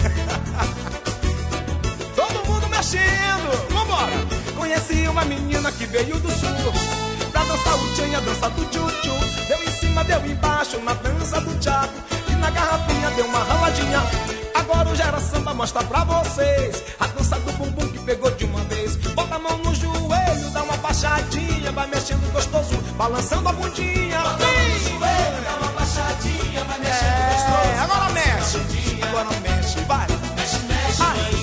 Todo mundo mexendo. Vambora. Conheci uma menina que veio do sul pra dançar o tchan e a dança do tchu-tchu. Deu em cima, deu embaixo na dança do tchaco. E na garrafinha deu uma raladinha. Agora o Gera Samba mostra pra vocês a dança do bumbum que pegou de uma vez. Bota a mão no joelho, dá uma baixadinha, vai mexendo gostoso, balançando a bundinha. Bota a mão no joelho, dá uma baixadinha, vai mexendo gostoso. Agora mexe, vai. Mexe.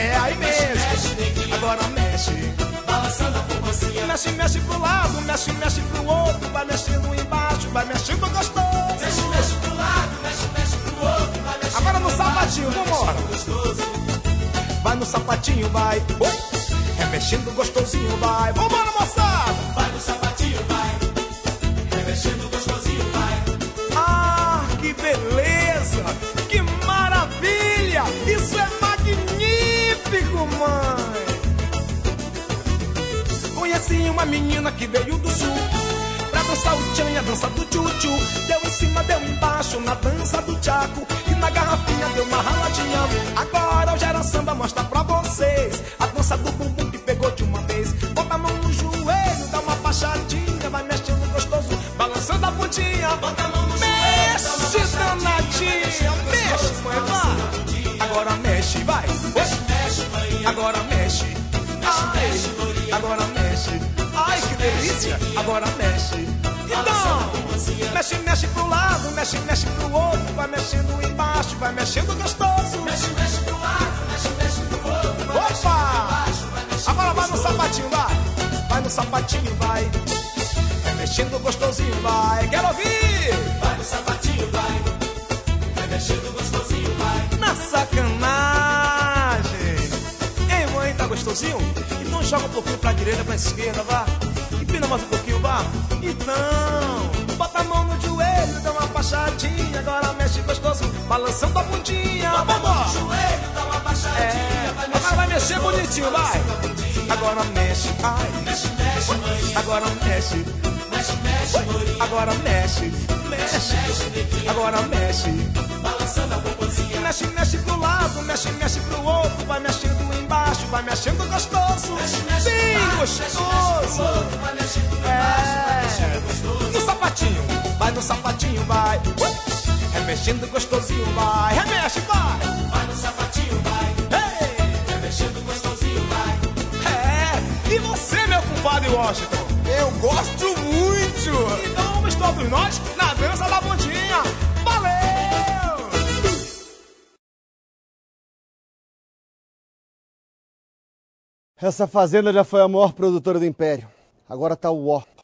aí mesmo. Agora mexe, balançando a pombacinha. Mexe, mexe pro lado, mexe, mexe pro outro. Vai mexendo embaixo, vai mexendo gostoso. Mexe, mexe pro lado, mexe, mexe pro outro. Vai mexendo agora no sapatinho, vambora. Vai no sapatinho, vai. Remexendo gostosinho, vai. Vambora, moçada. Vai no sapatinho, vai. Remexendo gostosinho, vai. Ah, que beleza! Que maravilha! Isso é magnífico, mãe! Conheci uma menina que veio do sul pra dançar o tchan e a dança do tchu-tchu. Deu em cima, deu embaixo na dança do tchaco. E na garrafinha deu uma raladinha. Agora o Gera Samba mostra pra vocês a dança do bumbum que pegou de uma vez. Bota a mão no joelho, dá uma baixadinha. Vai mexendo gostoso, balançando a pontinha. Bota a mão no mexe, danadinha. Mexe, mãe, vai. Agora mexe, vai. Mexe, mexe, mãe. Agora mexe. Ai, agora mexe. Ai, que delícia. Agora mexe. Então, mexe, mexe pro lado, mexe, mexe pro outro. Vai mexendo embaixo, vai mexendo gostoso. Mexe, mexe pro lado, mexe, mexe pro outro. Opa! Agora vai no sapatinho, vai. Vai no sapatinho, vai. Vai mexendo gostosinho, vai. Quero ouvir! Vai no sapatinho, vai. Vai mexendo gostosinho, vai. Na sacanagem! Ei, mãe, tá gostosinho? Então joga um pouquinho pra direita, pra esquerda, vá. Empina mais um pouquinho, vá. Então, bota a mão no joelho, dá uma baixadinha. Agora mexe gostoso, balançando a bundinha. Bota a mão no joelho, dá uma baixadinha. Agora vai mexer bonitinho, vai. Agora mexe, ai. Mexe, mexe, mãe. Agora mexe. Mexe, mexe, mãe. Agora mexe, mexe. Agora mexe. Balançando a pombacinha. Mexe, mexe pro lado, mexe, mexe pro outro. Vai mexendo embaixo, vai mexendo gostoso. Mexe, mexe bem pro lado, gostoso. vai mexendo embaixo, vai mexendo gostoso. No sapatinho, vai no sapatinho, vai. Remexendo gostosinho, vai. Remexe, vai. Vai no sapatinho, vai. Ei. Remexendo gostosinho, vai. E você, meu compadre Washington? Eu gosto muito. Então vamos todos nós na dança da bundinha. Valeu! Essa fazenda já foi a maior produtora do Império. Agora tá o ó.